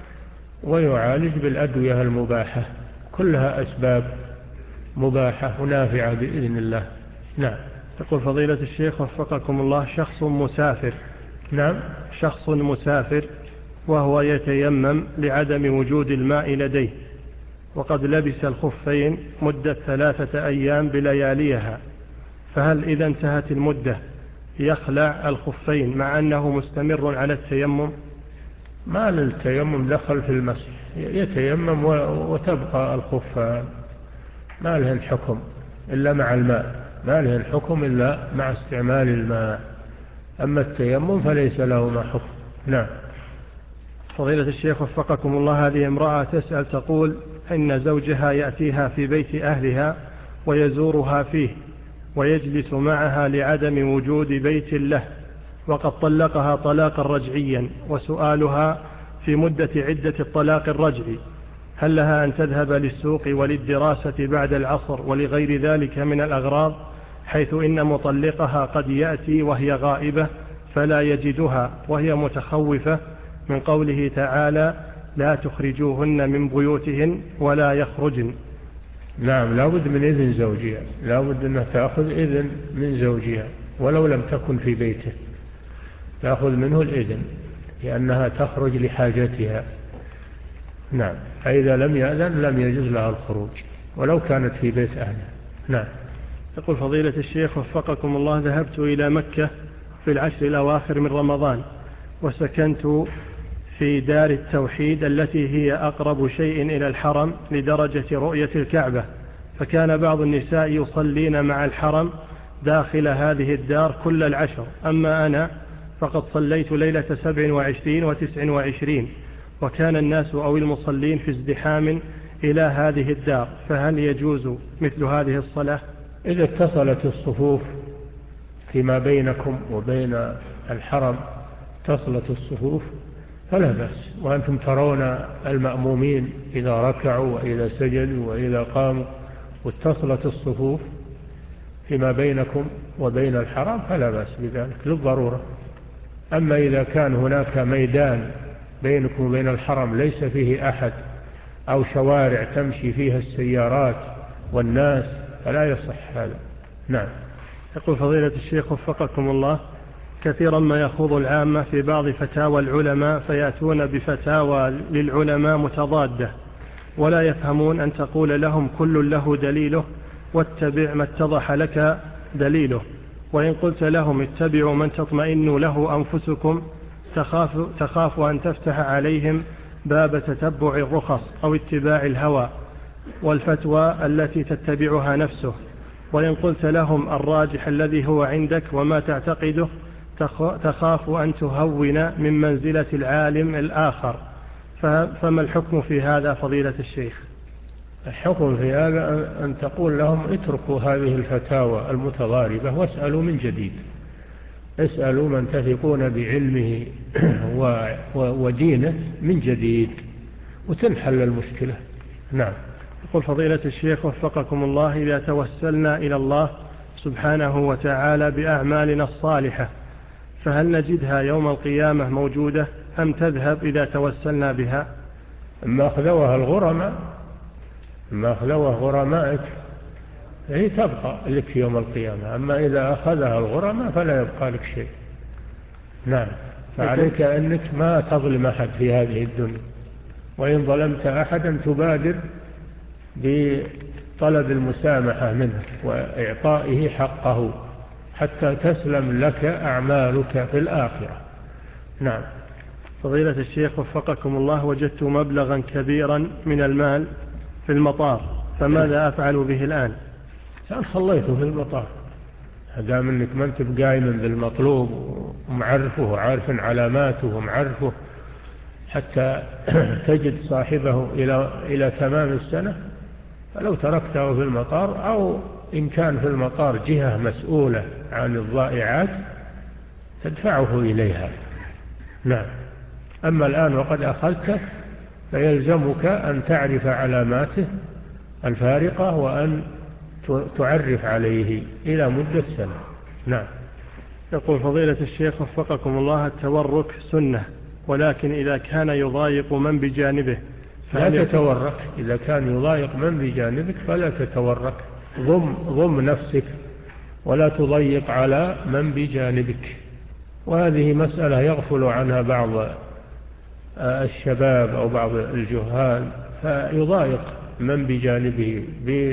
ويعالج بالأدوية المباحة، كلها أسباب مباحة ونافعة بإذن الله. نعم. يقول فضيلة الشيخ وفقكم الله، شخص مسافر نعم شخص مسافر وهو يتيمم لعدم وجود الماء لديه، وقد لبس الخفين مدة ثلاثة أيام بلياليها، فهل إذا انتهت المدة يخلع الخفين مع أنه مستمر على التيمم؟ ما للتيمم دخل في المسح، يتيمم وتبقى الخفان، ما لهن حكم إلا مع الماء، ما لهن حكم إلا مع استعمال الماء، أما التيمم فليس له ما حكم. نعم. فضيلة الشيخ وفقكم الله، هذه امرأة تسأل تقول إن زوجها يأتيها في بيت أهلها ويزورها فيه ويجلس معها لعدم وجود بيت له، وقد طلقها طلاقا رجعيا، وسؤالها في مدة عدة الطلاق الرجعي هل لها أن تذهب للسوق وللدراسة بعد العصر ولغير ذلك من الأغراض، حيث إن مطلقها قد يأتي وهي غائبة فلا يجدها، وهي متخوفة من قوله تعالى لا تخرجوهن من بيوتهن ولا يخرجن؟ نعم، لا بد من إذن زوجها، لا بد أنها تأخذ إذن من زوجها ولو لم تكن في بيته، تأخذ منه الإذن لأنها تخرج لحاجتها. نعم، فإذا لم يأذن لم يجوز لها الخروج ولو كانت في بيت أهلها. نعم. يقول فضيلة الشيخ وفقكم الله، ذهبت إلى مكة في العشر الأواخر من رمضان، وسكنت في دار التوحيد التي هي أقرب شيء إلى الحرم لدرجة رؤية الكعبة، فكان بعض النساء يصلين مع الحرم داخل هذه الدار كل العشر، أما أنا فقد صليت ليلة سبع وعشرين وتسع وعشرين، وكان الناس أو المصلين في ازدحام إلى هذه الدار، فهل يجوز مثل هذه الصلاة؟ إذا اتصلت الصفوف فيما بينكم وبين الحرم، اتصلت الصفوف فلا بأس، وأنتم ترون المأمومين إذا ركعوا وإذا سجدوا وإذا قاموا، واتصلت الصفوف فيما بينكم وبين الحرم فلا بأس بذلك للضرورة. أما إذا كان هناك ميدان بينكم وبين الحرم ليس فيه أحد أو شوارع تمشي فيها السيارات والناس فلا يصح هذا. نعم. يقول فضيلة الشيخ وفقكم الله، كثيرا ما يخوض العامة في بعض فتاوى العلماء فيأتون بفتاوى للعلماء متضادة، ولا يفهمون أن تقول لهم كل له دليله واتبع ما اتضح لك دليله، وإن قلت لهم اتبعوا من تطمئن له أنفسكم تخاف, تخاف أن تفتح عليهم باب تتبع الرخص أو اتباع الهوى والفتوى التي تتبعها نفسه، وإن قلت لهم الراجح الذي هو عندك وما تعتقده تخاف أن تهون من منزلة العالم الآخر، فما الحكم في هذا فضيلة الشيخ؟ الحكم في هذا أن تقول لهم اتركوا هذه الفتاوى المتضاربة واسألوا من جديد، اسألوا من تثقون بعلمه ودينه من جديد وتنحل المشكلة. نعم. يقول فضيلة الشيخ وفقكم الله، إذا توسلنا إلى الله سبحانه وتعالى بأعمالنا الصالحة فهل نجدها يوم القيامة موجودة أم تذهب إذا توسلنا بها؟ أما أخذوها الغرماء أما أخذوها غرمائك هي تبقى لك يوم القيامة، أما إذا أخذها الغرماء فلا يبقى لك شيء. نعم. فعليك أنك ما تظلم أحد في هذه الدنيا، وإن ظلمت أحدا تبادر بطلب المسامحة منه وإعطائه حقه حتى تسلم لك أعمالك في الآخرة. نعم. فضيلة الشيخ وفقكم الله، وجدت مبلغا كبيرا من المال في المطار، فماذا أفعل به الآن؟ كان خليته في المطار، دام انك ما انت بقايم بالمطلوب ومعرفه وعارف علاماته ومعرفه حتى تجد صاحبه إلى إلى تمام السنة، فلو تركته في المطار أو إن كان في المطار جهة مسؤولة عن الضائعات تدفعه إليها. نعم. أما الآن وقد أخذته فيلزمك أن تعرف علاماته الفارقة وأن تعرف عليه إلى مدة سنة. نعم. يقول فضيلة الشيخ وفقكم الله: التورك سنة، ولكن إذا كان يضايق من بجانبه لا تتورك. إذا كان يضايق من بجانبك فلا تتورك، ضم, ضم نفسك ولا تضيق على من بجانبك. وهذه مسألة يغفل عنها بعض الشباب أو بعض الجهال، فيضايق من بجانبه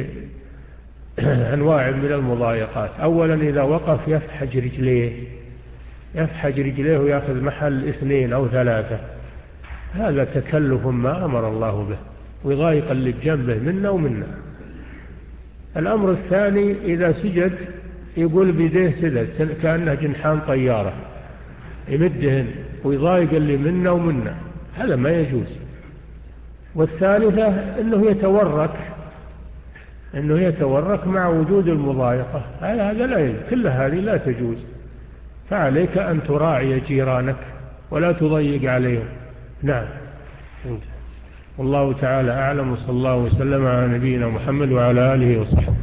بأنواع من المضايقات. أولا إذا وقف يفحج رجليه يفحج رجليه ويأخذ محل اثنين أو ثلاثة، هذا تكلف ما أمر الله به، ويضايق اللي بجنبه منا ومنا. الأمر الثاني إذا سجد يقول بيديه سدد كأنه جنحان طيارة، يمدهن ويضايق اللي منا ومنا، هذا ما يجوز. والثالثة أنه يتورك أنه يتورك مع وجود المضايقة، هذا لا يجوز، كل هذه لا تجوز. فعليك أن تراعي جيرانك ولا تضيق عليهم. نعم. والله تعالى أعلم، وصلى الله وسلم على نبينا محمد وعلى آله وصحبه.